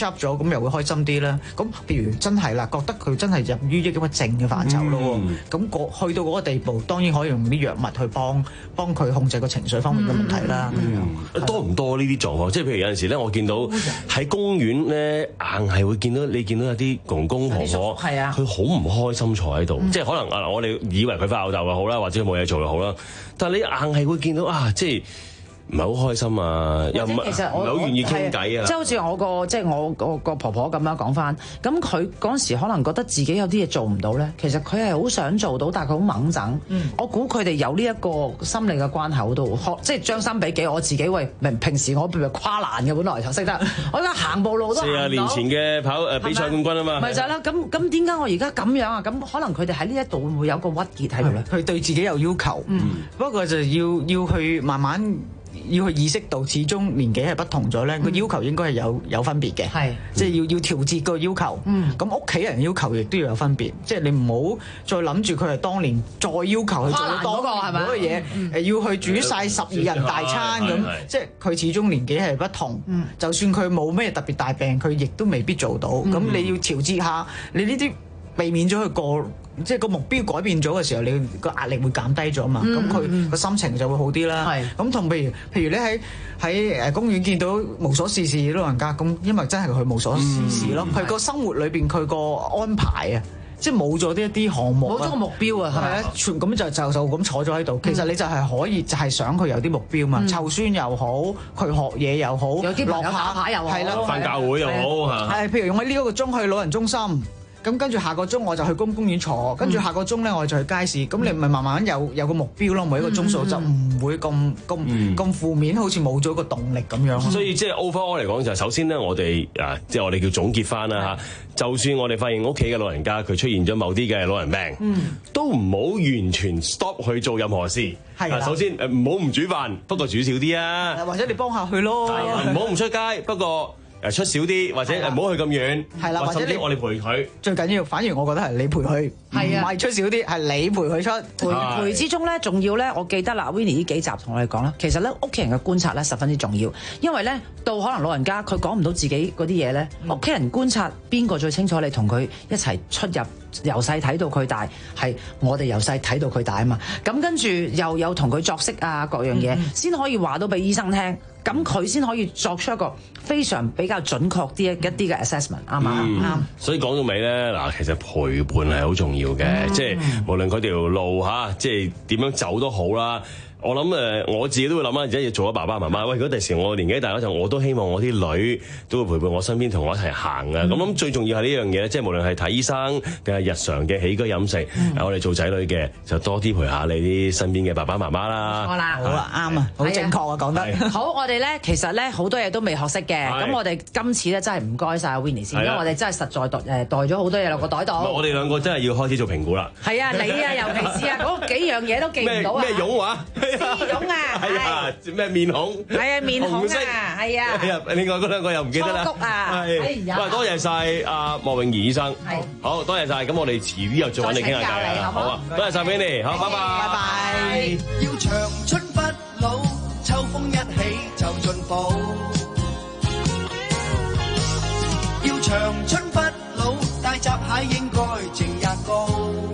up 咗，咁又會開心啲啦。咁譬如真係啦，覺得佢真係入於抑鬱症嘅範疇咯。咁、嗯、去到嗰個地步，當然可以用啲藥物去幫幫佢控制個情緒方面嘅問題啦。 嗯嗯、多唔多呢啲狀況？即係譬如有陣時咧，我見到喺公園咧，硬係會見到你見到有啲公公婆婆，係啊，佢好唔開心坐喺度，嗯、即係可能啊，我哋以為佢發吽哣又好啦，或者佢冇嘢做又好啦，但係你硬係會見到啊，即係。唔係好開心啊，又唔係唔係好願意傾偈啊。 即係好似我個即係我個個婆婆咁樣講翻，咁佢嗰陣時可能覺得自己有啲嘢做唔到咧，其實佢係好想做到，但係佢好掹整。嗯、我估佢哋有呢一個心理嘅關口度，即係將心比己，我自己喂，明平時我譬如跨欄嘅，本來就識得，我而家行步路都行唔到。 四十年前嘅跑誒比賽冠軍啊嘛。 咪就係啦，咁咁點解我而家咁樣啊？咁可能佢哋喺呢一度會唔會有個鬱結喺度咧？ 佢對自己有要求，嗯、不過就要要去慢慢。要去意識到，始終年紀係不同咗咧，個、嗯、要求應該係有有分別嘅，係即係要要調節個要求。咁屋企人要求亦都要有分別，即係你唔好再諗住佢係當年再要求去做多個係咪嗰個嘢，誒、嗯、要去煮晒十二人大餐咁，即係佢始終年紀係不同。嗯、就算佢冇咩特別大病，佢亦都未必做到。咁、嗯、你要調節下，你呢啲避免咗佢過。即係個目標改變咗嘅時候，你個壓力會減低咗嘛？咁佢個心情就會好啲啦。咁同譬如譬如你喺喺誒公園見到無所事事老人家，咁因為真係佢無所事事咯。佢個、嗯、生活裏邊佢個安排啊，即係冇咗呢一啲項目，冇咗個目標啊，係咪啊？全咁就就就咁坐咗喺度。其實你就係可以就係、是、想佢有啲目標嘛，湊孫又好，佢學嘢又好，有啲落下牌又好，係啦， 返教會又好嚇。 係譬如用喺呢一個鐘去老人中心。咁跟住下個鐘我就去公公園坐，跟住下個鐘咧我就去街市。咁、嗯、你咪慢慢有有個目標咯，每一個鐘數就唔會咁咁咁負面，好似冇咗個動力咁樣。 所以即係 overall 嚟講，就首先咧，我哋啊，即係我哋叫總結翻啦嚇。就算我哋發現屋企嘅老人家佢出現咗某啲嘅老人病，嗯、都唔好完全 stop 去做任何事。係啦，首先誒唔好唔煮飯，不過煮少啲啊。 或者你幫下佢咯。 唔好唔出街，不過。誒出少啲，或者唔好去咁遠，係啦，或者我哋陪佢。 最緊要，反而我覺得係你陪佢，唔係出少啲，係你陪佢出。 陪陪之中咧，仲要咧，我記得啦 ，Winnie 呢幾集同我哋講啦，其實咧屋企人嘅觀察咧十分之重要，因為咧到可能老人家佢講唔到自己嗰啲嘢咧，屋企人觀察邊個最清楚，你同佢一齊出入。由細睇到佢大，係我哋由細睇到佢大啊嘛。咁跟住又有同佢作息啊，各樣嘢，先、嗯、可以話到俾醫生聽。咁佢先可以作出一個非常比較準確啲一啲嘅 assessment， 啱嘛？啱、嗯。 所以講到尾咧，嗱，其實陪伴係好重要嘅，嗯、即係無論嗰條路嚇，即係點樣走都好啦。我諗誒，我自己都會諗啊，而家要做咗爸爸媽媽。喂，如果第時我年紀大嗰陣，我都希望我啲女都會陪伴我身邊，同我一齊行嘅。咁諗、嗯、最重要係呢樣嘢，即係無論係睇醫生定係日常嘅起居飲食，嗯、我哋做仔女嘅就多啲陪下你啲身邊嘅爸爸媽媽啦。 好啦， 好啦，啱啊，好正確啊，講得好。我哋咧其實咧好多嘢都未學識嘅，咁我哋今次咧真係唔該晒阿 Winnie 先，因為我哋真係實在袋誒袋咗好多嘢落個袋度。 我哋兩個真係要開始做評估啦。 係啊，你啊，尤其是啊，嗰幾樣嘢都記唔到啊。 咩絨話？ 絨啊， 係啊，咩面孔？ 係啊，面孔啊，係啊。 係啊，另外嗰兩個又唔記得啦。 初谷啊，係。 喂，多謝晒阿莫詠儀醫生。係。好多謝晒，咁我哋遲啲又再揾你傾下偈啊。好啊，多謝晒 Winnie，好，拜拜。 拜拜。 要長春不老，秋風一起就進步。要長春不老，大閘蟹應該淨日高。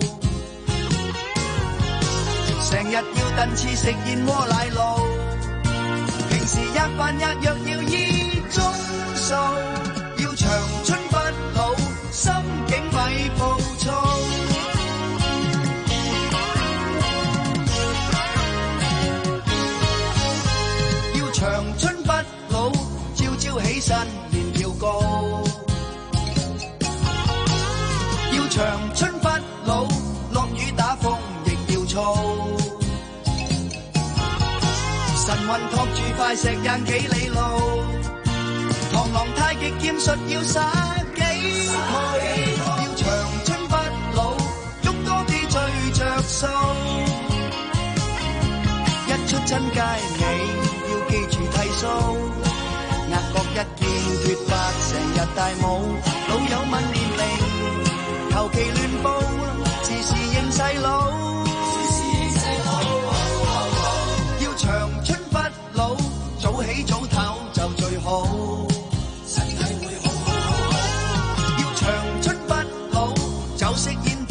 成日要燉翅食燕窩奶酪，平時一飯一藥要醫中數，要長春不老，心境咪暴躁。要長春不老，朝朝起身面跳高。要長春不老，落雨打風亦要操。神魂托住塊石硬幾里路，螳螂太極劍術要殺幾套，要長春不老，捉多啲最着數。一出親街你要記住剃鬚，額角一見脫髮成日戴帽，老友問年齡，求其亂報，時時認細佬。長春不老，早起早唞就最好，身體會好好好。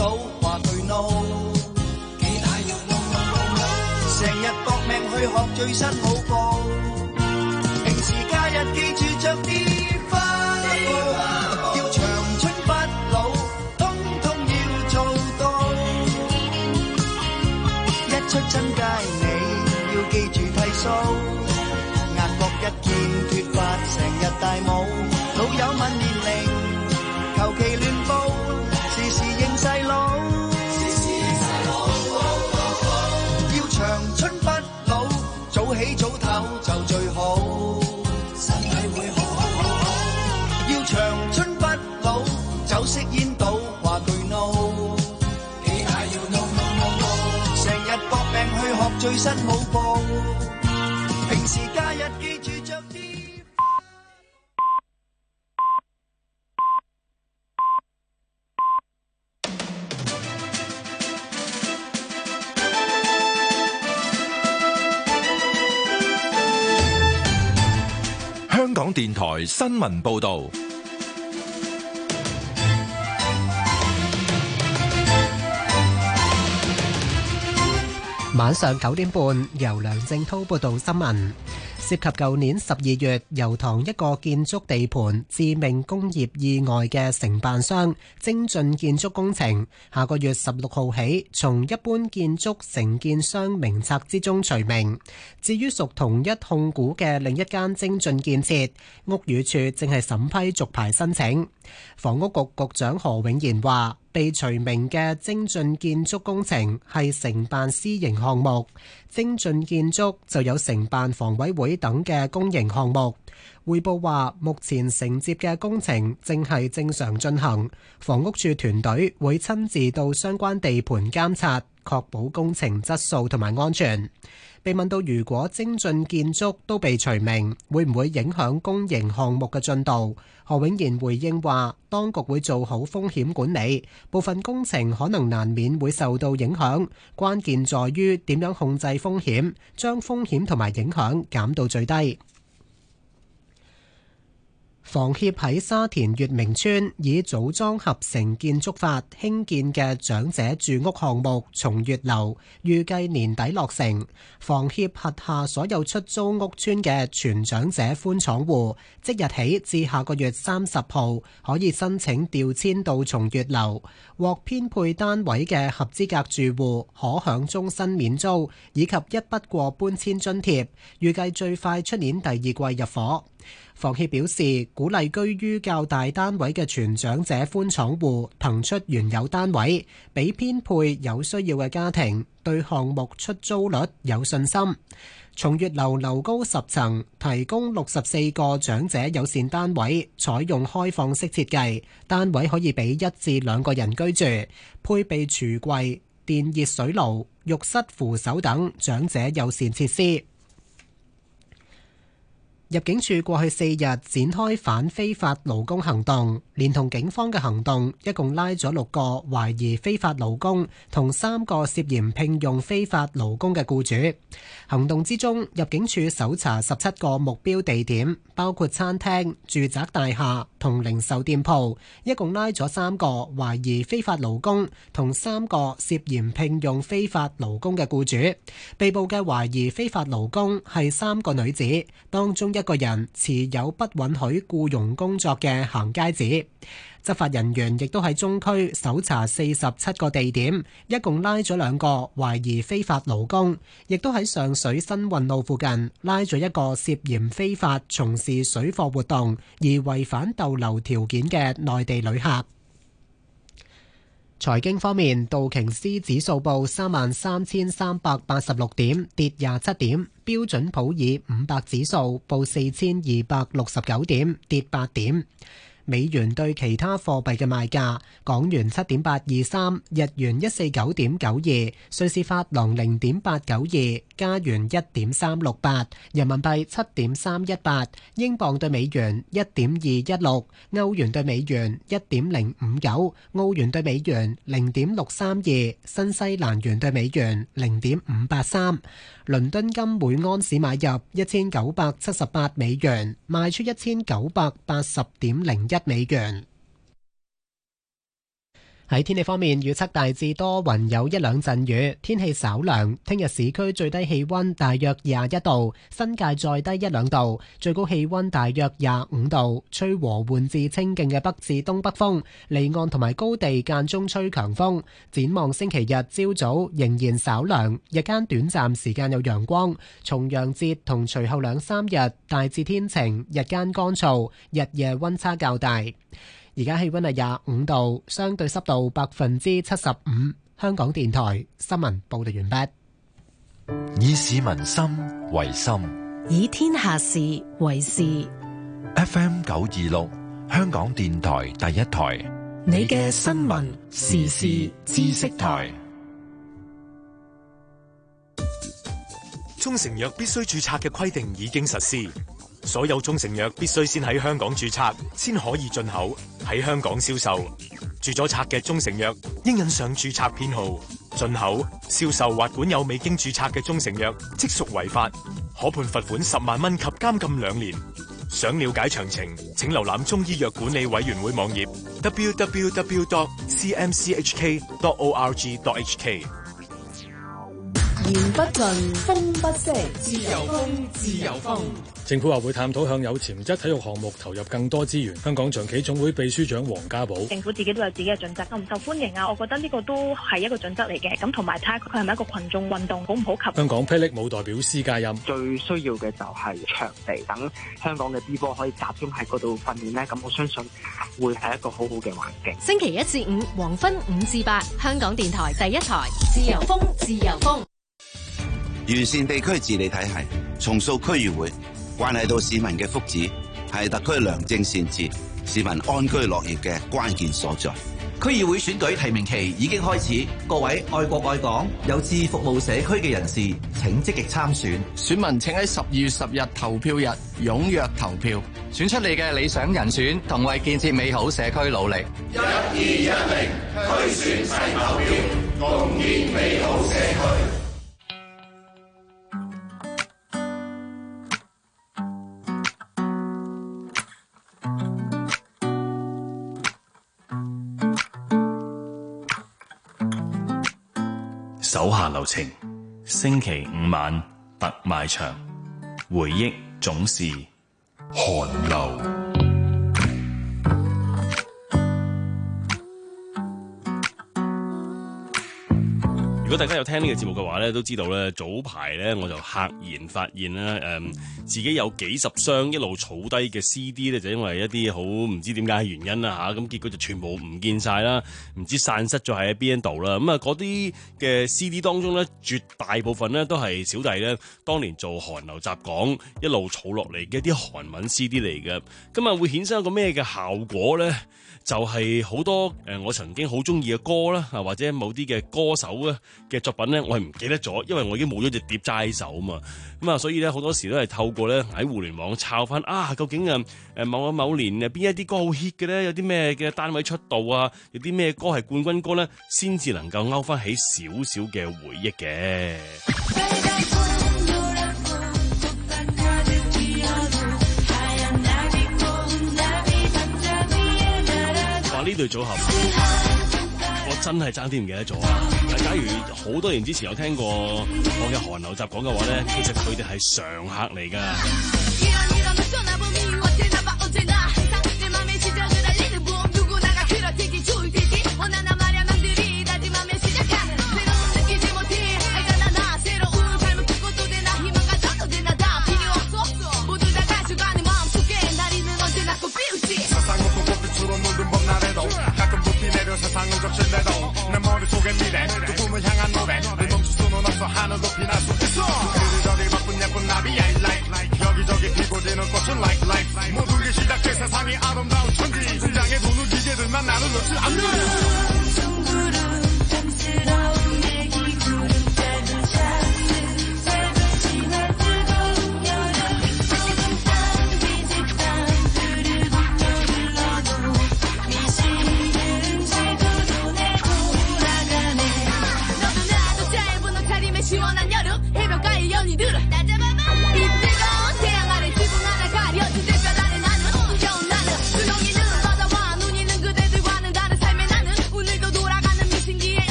到話佢 no， 幾大要 no no no no， 成日搏命去學最新舞步，平時假日記住着啲花布，要長春不老，通通要做到，一出親街你要記住剃鬚，眼角一見脫髮成日戴帽，老友問年齡求其亂報，時時認細佬，時時認細佬，要長春不老，早起早唞就最好，身體會好好好好，要長春不老，酒色煙賭話句 no， 幾大要 no no no no， 成日搏命去學最新舞步，平時假日記住着啲。 香港電台新聞報導， 晚上九點半，由梁正滔報道新聞。涉及舊年十二月油塘一個建築地盤致命工業意外嘅承辦商精進建築工程，下個月十六號起從一般建築承建商名冊之中除名。至於屬同一控股嘅另一間精進建設，屋宇署正係審批續牌申請。房屋局局長何永賢話，被除名嘅精進建築工程係承辦私營項目，精進建築就有承辦房委會等嘅公營項目。匯報話，目前承接嘅工程正係正常進行，房屋署團隊會親自到相關地盤監察，確保工程質素同埋安全。被問到如果精進建築都被除名，會唔會影響公營項目嘅進度？何永賢回應話，當局會做好風險管理，部分工程可能難免會受到影響，關鍵在於點樣控制風險，將風險同埋影響減到最低。房協喺沙田月明村以組裝合成建築法興建嘅長者住屋項目松月樓，預計年底落成。房協轄下所有出租屋邨嘅全長者寬敞戶，即日起至下個月三十號可以申請調遷到松月樓，獲編配單位嘅合資格住戶可享終身免租以及一筆過搬遷津貼，預計最快出年第二季入伙。房協表示，鼓勵居於較大單位嘅全長者寬敞戶騰出原有單位，俾編配有需要嘅家庭，對項目出租率有信心。松月樓樓高十層，提供六十四個長者友善單位，採用開放式設計，單位可以俾一至兩個人居住，配備櫥櫃、電熱水爐、浴室扶手等長者友善設施。入境處過去四日展開反非法勞工行動，連同警方嘅行動，一共拉咗六個懷疑非法勞工同三個涉嫌聘用非法勞工嘅僱主。行動之中，入境處搜查十七個目標地點，包括餐廳、住宅大廈同零售店鋪，一共拉咗三個懷疑非法勞工同三個涉嫌聘用非法勞工嘅僱主。被捕嘅懷疑非法勞工係三個女子，當中一一個人持有不允許僱傭工作嘅行街紙。執法人員亦都喺中區搜查四十七個地點，一共拉咗兩個懷疑非法勞工，亦都喺上水新運路附近拉咗一個涉嫌非法從事水貨活動而違反逗留條件嘅內地旅客。財經方面，道瓊斯指數報三萬三千三百八十六點，跌廿七點；標準普爾五百指數報四千二百六十九點，跌八點。美元對其他貨幣嘅賣價：港元七點八二三，日元一四九點九二，瑞士法郎零點八九二，加元一點三六八，人民幣七點三一八，英鎊對美元一點二一六，歐元對美元一點零五九，澳元對美元零點六三二，新西蘭元對美元零點五八三。倫敦金每安士買入一千九百七十八美元，賣出一千九百八十點零一美元。 喺天氣方面，預測大致多雲，有一兩陣雨，天氣稍涼。聽日市區最低氣溫大約廿一度，新界再低一兩度，最高氣溫大約廿五度，吹和緩至清勁嘅北至東北風，離岸同埋高地間中吹強風。展望星期日朝早仍然稍涼，日間短暫時間有陽光。重陽節同隨後兩三日大致天晴，日間乾燥，日夜溫差較大。而家氣溫係廿五度，相對濕度百分之七十五。香港電台新聞報道完畢。 以市民心為心， 以天下事為事。 F M 九二六，香港電台第一台， 你嘅新聞時事知識台。 中成藥必須註冊嘅規定已經實施。所有中成藥必須先喺香港註冊，先可以進口，喺香港銷售。註咗冊嘅中成藥應印上註冊編號。進口、銷售或管有未經註冊嘅中成藥，即屬違法，可判罰款十萬蚊及監禁兩年。想了解詳情，請瀏覽中醫藥管理委員會網頁 double-u double-u double-u dot c m c h k dot org dot h k。 言不盡，風不息，自由風，自由風。 政府話會探討向有潛質體育項目投入更多資源。香港長期總會秘書長黃家寶： 政府自己都有自己嘅準則，受唔受歡迎啊？我覺得呢個都係一個準則嚟嘅。咁同埋睇下佢係咪一個群眾運動，好唔好及？ 香港霹靂舞代表施嘉欣： 最需要嘅就係場地，等香港嘅 B 波可以集中喺嗰度訓練呢。咁我相信會係一個好好嘅環境。 星期一至五黃昏五至八，香港電台第一台，自由風，自由風。 完善地區治理體系，重塑區議會，關係到市民嘅福祉，係特區良政善治、市民安居樂業嘅關鍵所在。 區議會選舉提名期已經開始，各位愛國愛港、有志服務社區嘅人士，請積極參選。 選民請喺十二月十日投票日踴躍投票，選出你嘅理想人選，同為建設美好社區努力。 一二一零，區選齊投票，共建美好社區。 手下留情，星期五晚特賣場，回憶總是寒流。 如果大家有聽呢個節目嘅話咧，都知道咧，早排咧我就赫然發現咧，誒、嗯、自己有幾十箱一路儲低嘅 C D 咧，就因為一啲好唔知點解嘅原因啦嚇，咁結果就全部唔見晒啦，唔知散失咗喺邊度啦。咁啊嗰啲嘅 C D 當中咧，絕大部分咧都係小弟咧當年做韓流雜講一路儲落嚟嘅一啲韓文 C D 嚟嘅。咁啊會衍生一個咩嘅效果咧？就係好多誒，我曾經好中意嘅歌啦，啊或者某啲嘅歌手咧嘅作品咧，我係唔記得咗，因為我已經冇咗隻碟齋手啊嘛。咁啊，所以咧好多時都係透過咧喺互聯網抄翻啊，究竟啊誒某某年誒邊一啲歌好 hit 嘅咧，有啲咩嘅單位出道啊，有啲咩歌係冠軍歌咧，先至能夠勾翻起少少嘅回憶嘅。呢對組合，我真係爭啲唔記得咗啊！假如好多年之前有聽過我嘅韓流集講嘅話咧，其實佢哋係常客嚟㗎。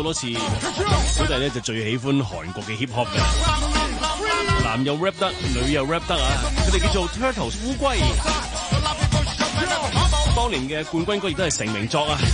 多次，小弟咧就最喜歡韓國嘅 hip hop 嘅，男又 rap 得，女又 rap 得啊！佢哋叫做 Turtles 烏龜，當年嘅冠軍歌亦都係成名作啊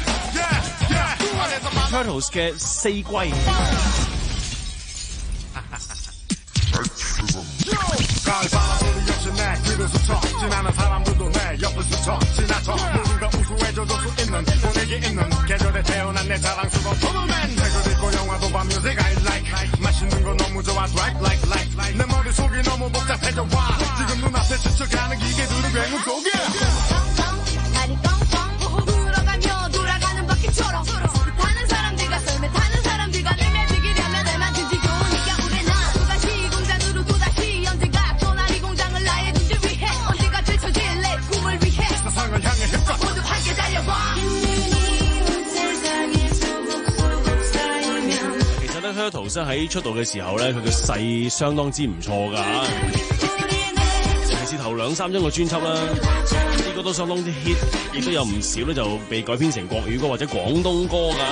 ！Turtles 嘅四龜。Turtles 喺出道嘅時候咧，佢嘅勢相當之唔錯噶，尤其是頭兩三張嘅專輯啦，呢個都相當之 hit， 亦都有唔少咧就被改編成國語歌或者廣東歌噶。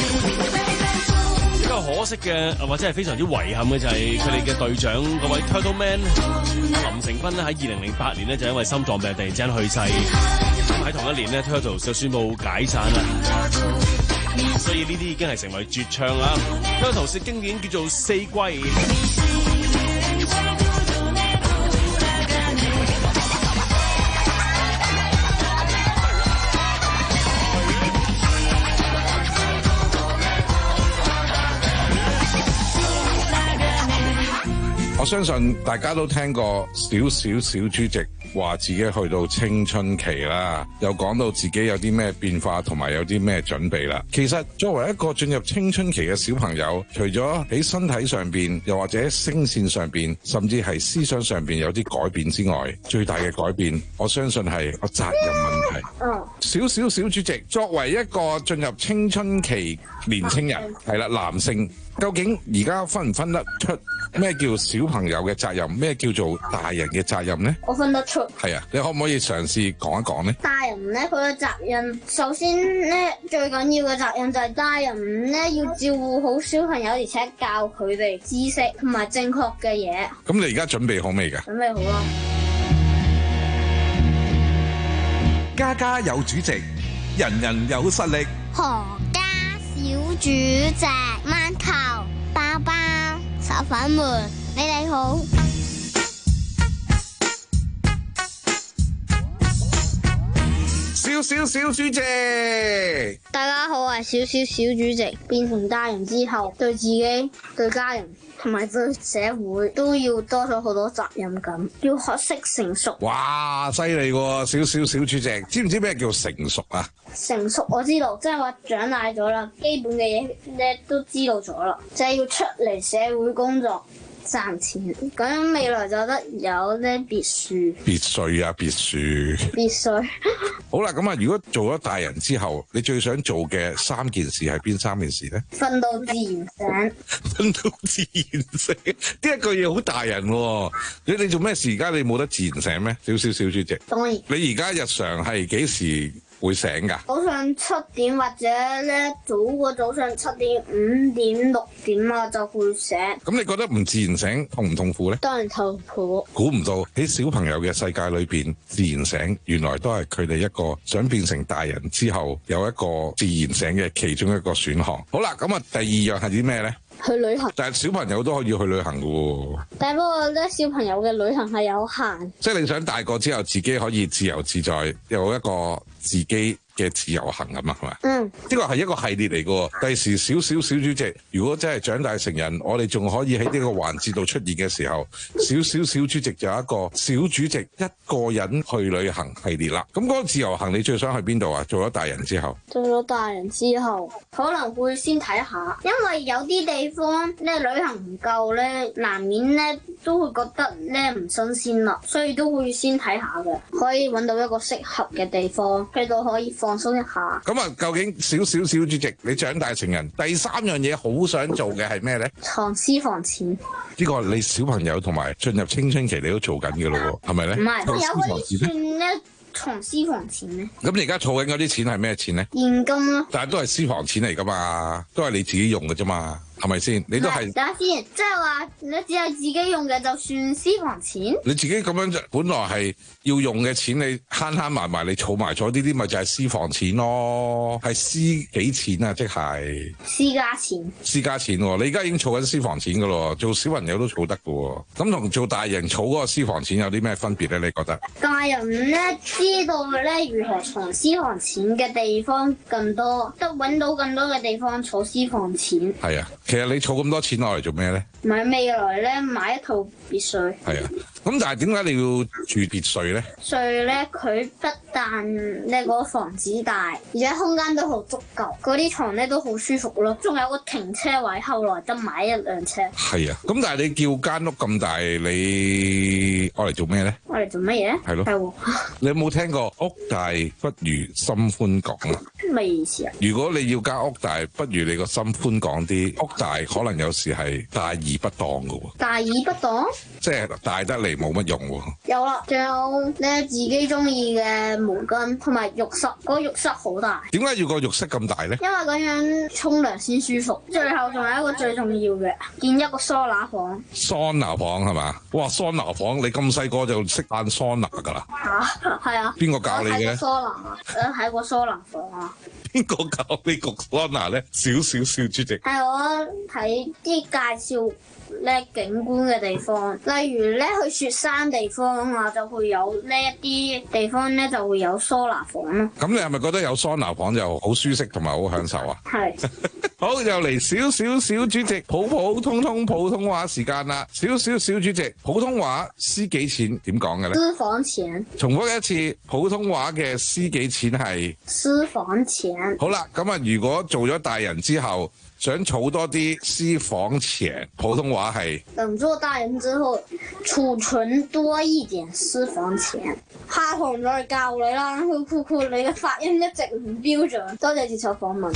比較可惜嘅，或者係非常之遺憾嘅就係佢哋嘅隊長嗰位 Turtle Man 林成斌咧，喺二零零八年咧就因為心臟病突然之間去世，喺同一年咧 Turtles 就宣布解散啦。所以呢啲已經係成為絕唱啦。Turtles 經典叫做四龜。 我相信大家都聽過少少小豬直話自己去到青春期啦，又講到自己有啲咩變化同埋有啲咩準備啦。其實作為一個進入青春期嘅小朋友，除咗喺身體上邊，又或者聲線上邊，甚至係思想上邊有啲改變之外，最大嘅改變，我相信係個責任問題。嗯，少少小豬直作為一個進入青春期年青人，係啦，男性。究竟而家分唔分得出咩叫小朋友嘅責任，咩叫做大人嘅責任呢？ 我分得出。 係啊，你可唔可以嘗試講一講呢？ 大人咧，佢嘅責任，首先咧最緊要嘅責任就係大人咧要照顧好小朋友，而且教佢哋知識同埋正確嘅嘢。 咁你而家準備好未㗎？ 準備好啦。 家家有主席，人人有實力。 何家小主席，饅頭、包包、炒粉們，你哋好。 小小小主席， 大家好，我係小小小主席。變成大人之後，對自己、對家人同埋對社會都要多咗好多責任感，要學識成熟。 哇，犀利喎！小小小主席，知唔知咩叫成熟啊？ 成熟我知道，即係話長大咗啦，基本嘅嘢咧都知道咗啦，就係要出嚟社會工作賺錢，咁樣未來就得有咧別墅。 別墅啊，別墅。 別墅。 好啦，咁啊，如果做咗大人之後，你最想做嘅三件事係邊三件事咧？ 瞓到自然醒。 瞓到自然醒，呢一句嘢好大人喎。你你做咩事？而家你冇得自然醒咩？小小小主席。 當然。 你而家日常係幾時會醒噶？ 早上七點或者咧早過早上七點、五點、六點啊就會醒。 咁你覺得唔自然醒痛唔痛苦咧？ 當然痛苦。 估唔到喺小朋友嘅世界裏邊，自然醒原來都係佢哋一個想變成大人之後有一個自然醒嘅其中一個選項。好啦，咁啊第二樣係啲咩咧？ 去旅行。 但係小朋友都可以去旅行噶喎。 但係不過咧，小朋友嘅旅行係有限。 即係你想大個之後自己可以自由自在，有一個自己嘅自由行咁啊，係嘛？嗯，呢個係一個系列嚟嘅。第時小小小主席，如果真係長大成人，我哋仲可以喺呢個環節度出現嘅時候，小小小主席就有一個小主席一個人去旅行系列啦。咁嗰個自由行你最想去邊度啊？做咗大人之後， 做咗大人之後可能會先睇下，因為有啲地方咧旅行唔夠咧，難免咧都會覺得咧唔新鮮啦，所以都會先睇下嘅，可以揾到一個適合嘅地方，去到可以放鬆一下。 咁啊，究竟小小小主席你長大成人第三樣嘢好想做嘅係咩咧？ 藏私房錢。 呢個你小朋友同埋進入青春期你都做緊嘅咯喎，係咪咧？ 唔係，有嗰啲算咧藏私房錢咧？ 咁你而家儲緊嗰啲錢係咩錢咧？ 現金咯。 但係都係私房錢嚟噶嘛，都係你自己用嘅啫嘛，係咪先？你都係。 等下先，即係話你只係自己用嘅就算私房錢？ 你自己咁樣就本來係要用嘅錢，你慳慳埋埋，你儲埋咗呢啲，咪就係私房錢咯，係私己錢啊，即係私家錢。 私家錢喎，你而家已經儲緊私房錢噶咯，做小朋友都儲得噶喎，咁同做大人儲嗰個私房錢有啲咩分別咧？你覺得？ 大人咧知道咧如何藏私房錢嘅地方更多，得揾到更多嘅地方儲私房錢。 係啊，其實你儲咁多錢攞嚟做咩咧？ 買未來咧買一套別墅。 係啊，咁但係點解你要住別墅咧？ 所以咧佢不但咧嗰個房子大，而且空間都好足夠，嗰啲床咧都好舒服咯，仲有個停車位，後來得買一輛車。 係啊，咁但係你叫間屋咁大，你愛嚟做咩咧？ 愛嚟做乜嘢？ 係咯，係喎。你有冇聽過屋大不如心寬廣啊？ 咩意思啊？ 如果你要間屋大，不如你個心寬廣啲。屋大可能有時係大而不當噶喎。 大而不當？ 即係大得嚟冇乜用喎。 有啦，仲有咧自己中意嘅毛巾同埋浴室，嗰個浴室好大。 點解要個浴室咁大咧？ 因為咁樣沖涼先舒服。最後仲有一個最重要嘅，建一個梳拿房。 桑拿房係嘛？哇，桑拿房你咁細個就識扮桑拿㗎啦？ 嚇，係啊。 邊個教你嘅？ 我睇過梳拿啊，我睇過梳拿房啊。 邊個教你焗桑拿咧？少少小主席。 係我睇啲介紹咧景觀嘅地方，例如咧去雪山地方啊，就會有呢一啲地方咧就會有梳拿房咯。 咁你係咪覺得有桑拿房就好舒適同埋好享受啊？ 係。 好，又嚟少少小主席普普通通普通話時間啦！少少小主席普通話私己錢點講嘅咧？ 私房錢。重複一次，普通話嘅私己錢係私房錢。 好啦，咁啊，如果做咗大人之後，想儲多啲私房錢，普通話係等做大人之後，儲存多一點私房錢。下堂再教你啦，酷酷酷，你嘅發音一直唔標準。多謝接受訪問。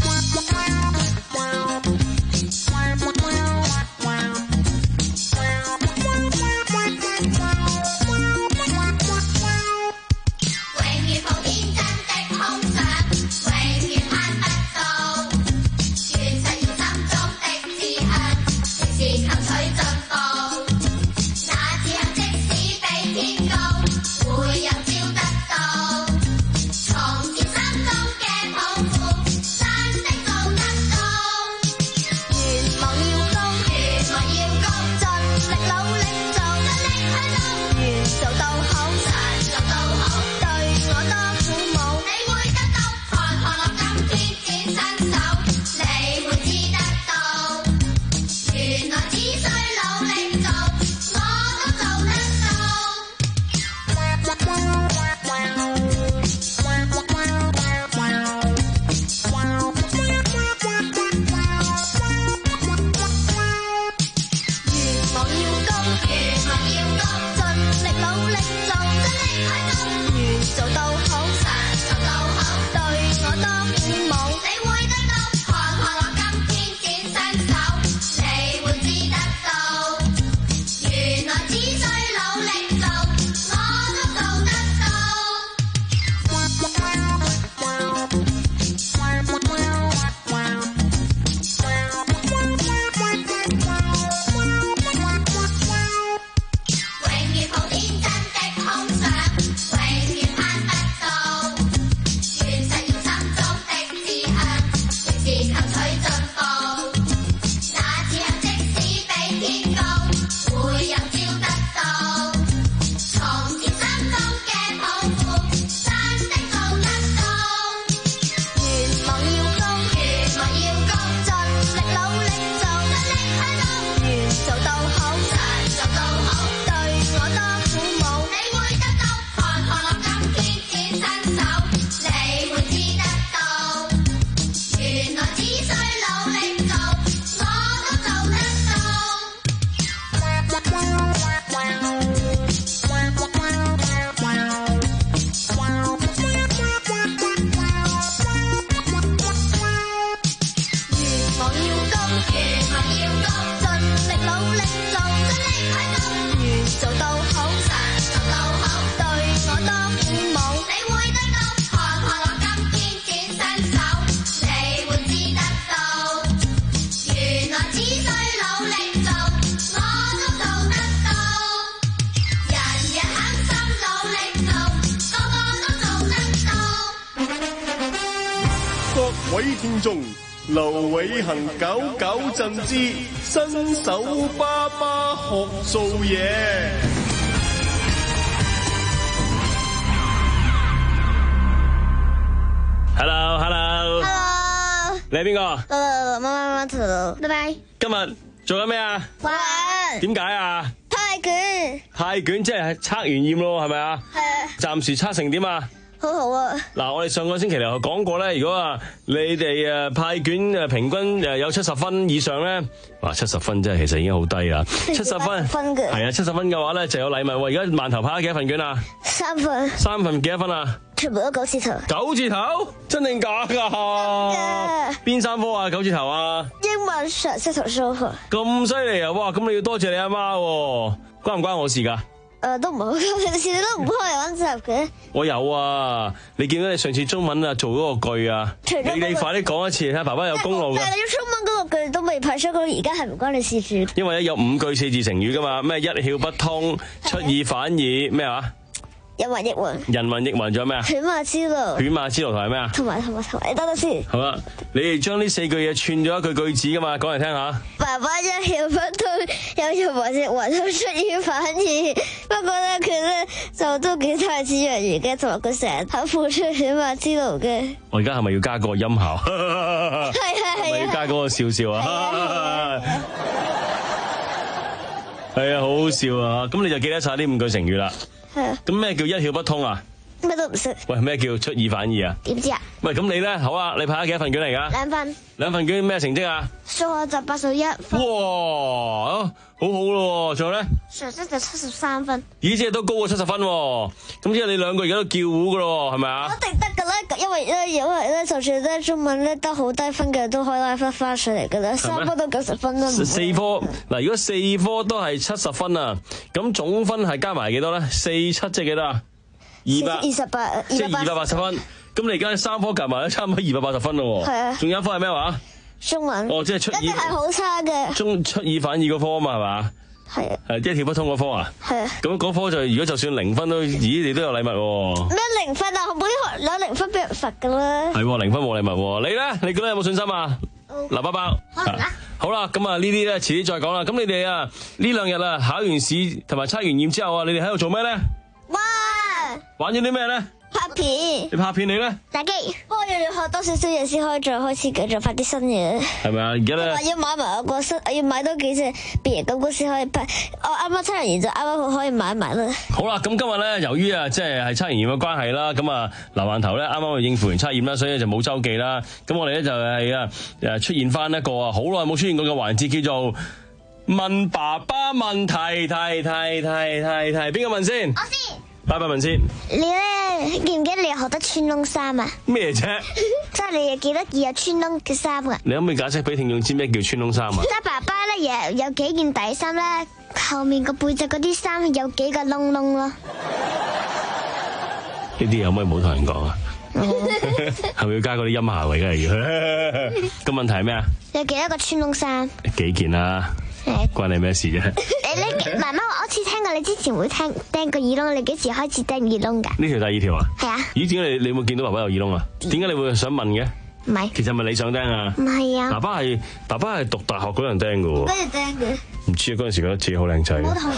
天中，劉偉恒九九震之新手爸爸學做嘢。 Hello Hello Hello， 你係邊個？ 媽媽媽媽，拜拜。 今日做緊咩啊？ 玩。 點解啊？ 派卷。 派卷即係測完驗咯，係咪啊？ 係啊。 暫時測成點啊？ 好好啊！ 嗱，我哋上個星期嚟講過咧，如果啊你哋誒派卷誒平均誒有七十分以上咧，哇七十分真係其實已經好低啦，七十分分嘅係啊，七十分嘅話咧就有禮物喎。而家饅頭派咗幾多份卷啊？ 三份。 三份幾多分啊？ 全部都九字頭。 九字頭？真定假㗎？真嘅。邊三科啊？九字頭啊？ 英文、常識同數學。 咁犀利啊！哇，咁你要多謝你阿媽喎，關唔關我事㗎？ 誒，都唔係好，平時你都唔開嚟溫習嘅。 我有啊，你見到你上次中文啊做嗰個句啊，你你快啲講一次，睇下爸爸有功勞㗎。 但係你中文嗰個句都未派出，咁而家係唔關你事住。 因為咧有五句四字成語㗎嘛，咩一竅不通、出爾反爾，咩話？ 人云亦云。 人云亦云，仲有咩啊？ 犬馬之勞。 犬馬之勞同埋咩啊？同埋同埋同埋，你等等先。 好啦，你哋將呢四句嘢串咗一句句子㗎嘛，講嚟聽下。 爸爸一竅不通，有人云亦云，都出爾反爾。不過咧，佢咧就都幾太似楊怡嘅，同埋佢成日喺付出犬馬之勞嘅。 我而家係咪要加個音效？ 係係係。 係咪要加嗰個笑笑啊？係啊，好好笑啊！咁你就記得晒呢五句成語啦。係啊。咁咩叫一竅不通啊？ 咩都唔識。 喂，咩叫出爾反爾啊？ 點知啊？ 喂，咁你咧好啊？你派咗幾多份卷嚟㗎？ 兩份。兩份卷咩成績啊？ 數學就八十一分。 哇，好好咯，仲有咧？ 常識就七十三分。 咦，即係都高過七十分喎。咁即係你兩個而家都叫糊㗎咯，係咪啊？ 一定得㗎啦，因為咧，因為咧，就算咧中文咧得好低分嘅，都可以拉翻翻上嚟㗎啦。三科都九十分啦。 四科嗱，如果四科都係七十分啊，咁總分係加埋幾多咧？四七即係幾多啊？二百二十八， 即係二百八十分。咁你而家三科夾埋咧，差唔多二百八十分咯。係啊。仲有一科係咩話？中文。哦，即係出爾。一定係好差嘅。中出爾反爾嗰科啊嘛，係嘛？係啊。係一竅不通嗰科啊？係啊。咁嗰科就如果就算零分都，咦，你都有禮物喎。咩零分啊？每學攞零分俾人罰㗎啦。係喎，零分冇禮物喎。你咧？你覺得有冇信心啊？嗱，包包。可能啦。好啦，咁啊呢啲咧遲啲再講啦。咁你哋啊呢兩日啊考完試同埋測完驗之後啊，你哋喺度做咩咧？玩。玩咗啲咩咧？拍片。你拍片你咧？打機。不過要要學多少少嘢先可以再開始繼續拍啲新嘢。係咪啊？而家咧。要買埋我個新，我要買多幾隻別人咁公司可以拍。我啱啱測完驗就啱啱好可以買埋啦。好啦，咁今日咧由於啊即係係測完驗嘅關係啦，咁啊劉饅頭咧啱啱去應付完測驗啦，所以就冇周記啦。咁我哋咧就係啊誒出現翻一個啊好耐冇出現過嘅環節，叫做問爸爸問題，題題題題題，邊個問先？我先。爸爸問先。你咧記唔記得你學得穿窿衫啊？咩啫？即係你又記得有穿窿嘅衫啊？你可唔可以解釋俾聽眾知咩叫穿窿衫啊？即係爸爸咧有有幾件底衫咧，後面個背脊嗰啲衫有幾個窿窿咯。呢啲有咩唔好同人講啊？係咪要加嗰啲音效嚟㗎？要個問題係咩啊？有幾多個穿窿衫？幾件啊？關你咩事啫？你你媽媽話我好似聽過你之前會聽釘個耳窿，你幾時開始釘耳窿噶？呢條第二條啊？係啊。咦？點解你你有冇見到爸爸有耳窿啊？點解你會想問嘅？唔係。其實係咪你想釘啊？唔係啊。爸爸係爸爸係讀大學嗰陣釘噶喎。跟住釘嘅。唔知啊，嗰陣時覺得自己好靚仔。冇同。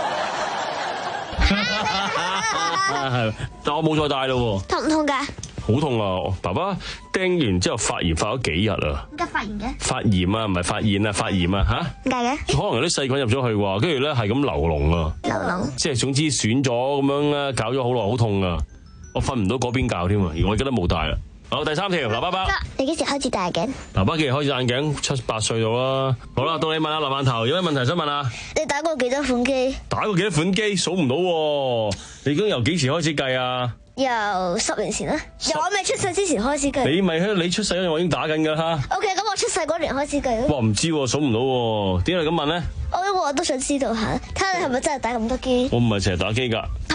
係，但我冇再戴咯。痛唔痛噶？好痛啊！爸爸釘完之後發炎發咗幾日啊！點解發炎嘅？發炎啊，唔係發炎啊，發炎啊吓？點解嘅？可能有啲細菌入咗去喎，跟住咧係咁流膿啊！流膿，即係總之損咗咁樣咧，搞咗好耐，好痛啊！我瞓唔到嗰邊覺添啊！而我而家都冇戴啦。好，第三條，嗱，爸爸，你幾時開始戴眼鏡？爸爸幾時開始戴眼鏡？七八歲到啦。好啦，到你問下劉饅頭，有咩問題想問啊？你打過幾多款機？打過幾多款機？數唔到喎。你已經由幾時開始計啊？由十年前啦，由我未出世之前開始計。你咪喺你出世嗰陣，我已經打緊噶啦。O K，咁我出世嗰年開始計咯。哇，唔知喎，數唔到喎，點解你咁問咧？我因為我都想知道下，睇下你係咪真係打咁多機。我唔係成日打機噶。係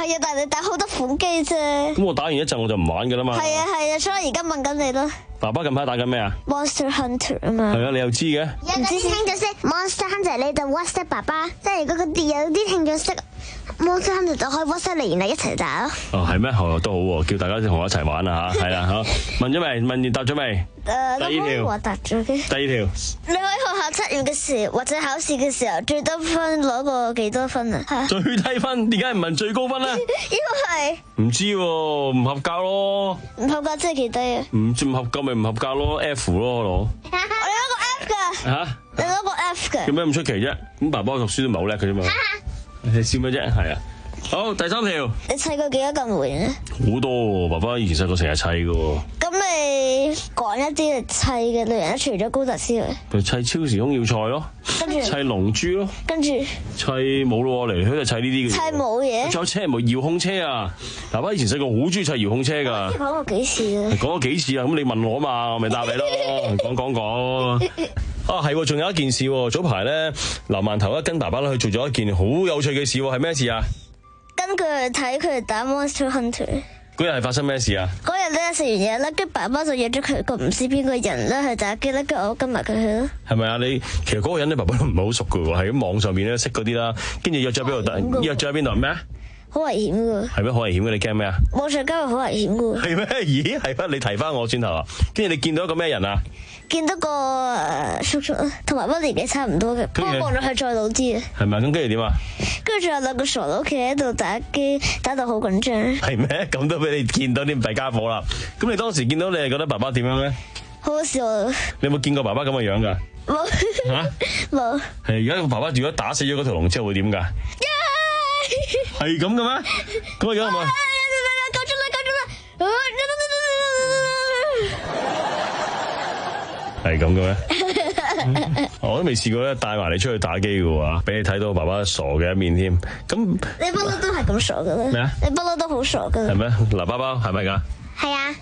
係啊，但係你打好多款機啫。 咁我打完一陣我就唔玩噶啦嘛。 係啊係啊，所以而家問緊你咯。 爸爸近排打緊咩啊 ？Monster Hunter 啊嘛。 係啊，你又知嘅？ 唔知聽咗識 Monster Hunter 你就 WhatsApp 爸爸，即係如果嗰啲有啲聽咗識 Monster Hunter 就可以 WhatsApp 你，然後一齊打咯。 哦，係咩？哦，都好喎，叫大家同我一齊玩啊嚇，係啦，好。問咗未？問完答咗未？ 誒， 第二條。 我答咗嘅。 第二條。 你喺學校測驗嘅時候或者考試嘅時候最低分攞過幾多分啊？ 最低分點解唔問最高分咧？ 因為唔知喎，唔合格咯。 唔合格即係幾低啊？ 唔唔合格咪唔合格咯 ，F 咯攞。 我攞個 F 㗎。 嚇？ 你攞個 F 㗎。 有咩咁出奇啫？咁爸爸讀書都唔係好叻嘅啫嘛。你笑咩啫？係啊。好，第三條。 你砌過幾多個模型咧？ 好多喎，爸爸以前細個成日砌嘅喎。 咁你講一啲你砌嘅類型，除咗高達之外。 佢砌超時空要塞咯， 跟住砌龍珠咯， 跟住砌冇咯，嚟嚟去去就砌呢啲嘅。 砌冇嘢。 仲有車冇遙控車啊！爸爸以前細個好中意砌遙控車㗎。 講過幾次啊？ 講咗幾次啊？咁你問我啊嘛，我咪答你咯。講講講。啊，係喎，仲有一件事喎。早排咧，劉饅頭咧跟爸爸咧去做咗一件好有趣嘅事喎，係咩事啊？ 跟佢哋睇佢哋打 Monster Hunter。 嗰日係發生咩事啊？ 嗰日咧食完嘢咧，跟爸爸就約咗佢個唔知邊個人咧去打機咧，跟住我跟埋佢去咯。係咪啊？ 你其實嗰個人咧，爸爸都唔係好熟㗎喎，係喺網上面咧識嗰啲啦，跟住約咗喺邊度打？約咗喺邊度咩啊？ 好危險㗎。 係咩？好危險嘅，你驚咩啊？ 網上交友好危險㗎。 係咩？咦？係咩？你提翻我轉頭啊！跟住你見到一個咩人啊？ 見到個誒叔叔，同埋我年紀差唔多嘅，不過望落去再老啲嘅。 係咪？咁跟住點啊？ 跟住仲有兩個傻佬企喺度打機，打到好緊張。 係咩？咁都俾你見到啲弊家伙啦！咁你當時見到你係覺得爸爸點樣咧？ 好好笑啊！ 你有冇見過爸爸咁嘅樣㗎？ 冇嚇冇。 係而家個爸爸如果打死咗嗰條龍之後會點㗎？係咁嘅咩？咁嘅樣係咪？ 夠鐘啦！夠鐘啦！ 係咁嘅咩？我都未試過咧，帶埋你出去打機嘅喎，俾你睇到爸爸傻嘅一面添。咁你不嬲都係咁傻嘅咧？ 咩啊？ 你不嬲都好傻嘅。 係咩？嗱，包包係咪㗎？ 係啊。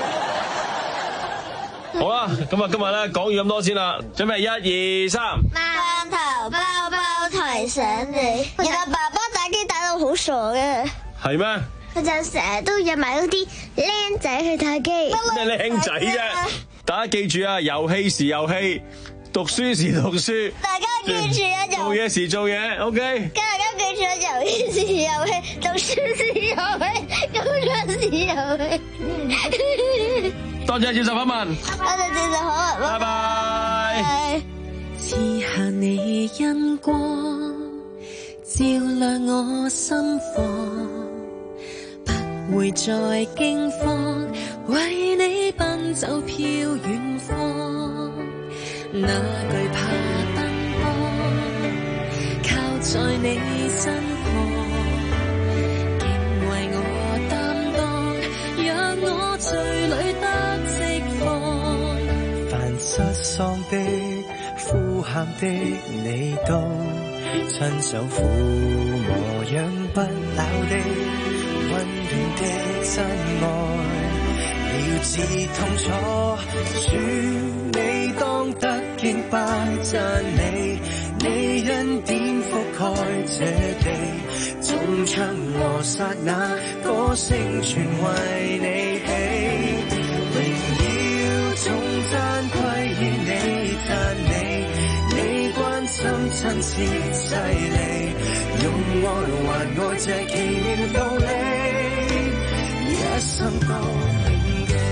好啦，咁啊，今日咧講完咁多先啦，準備一二三。 饅頭包包提醒你，原來爸爸打機打到好傻嘅。 係咩？ 佢就成日都約埋嗰啲僆仔去打機。 咩僆仔啫？大家記住啊，遊戲時遊戲，讀書時讀書。 大家記住啊， 做嘢時做嘢 ，OK。 大家記住啊，遊戲時遊戲，讀書時遊戲，工作時遊戲。 多謝接受訪問。 多謝接受訪問。 拜拜。 賜下你恩光，照亮我心房，不會再驚慌，為你奔走飄遠方，哪懼怕燈光，靠在你身旁，竟為我擔當，讓我醉裏得釋放。 凡失喪的、呼喊的，你都親手撫摸，養不老的溫暖的真愛，了知痛楚，主你當得敬拜讚美，你恩典覆蓋這地，中槍和剎那歌聲全為你起，榮耀頌讚歸於你，讚你，你關心親切犀利，用愛還愛這奇妙道理，一生都銘記。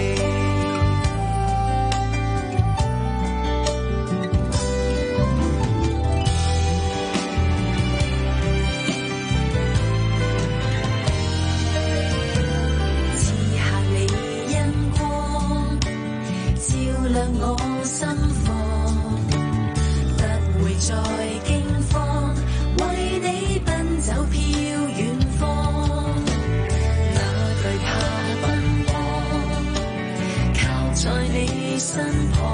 賜下你恩光，照亮我心房，不會再驚慌，為你奔走飄遠方，哪懼怕奔波，靠在你身旁。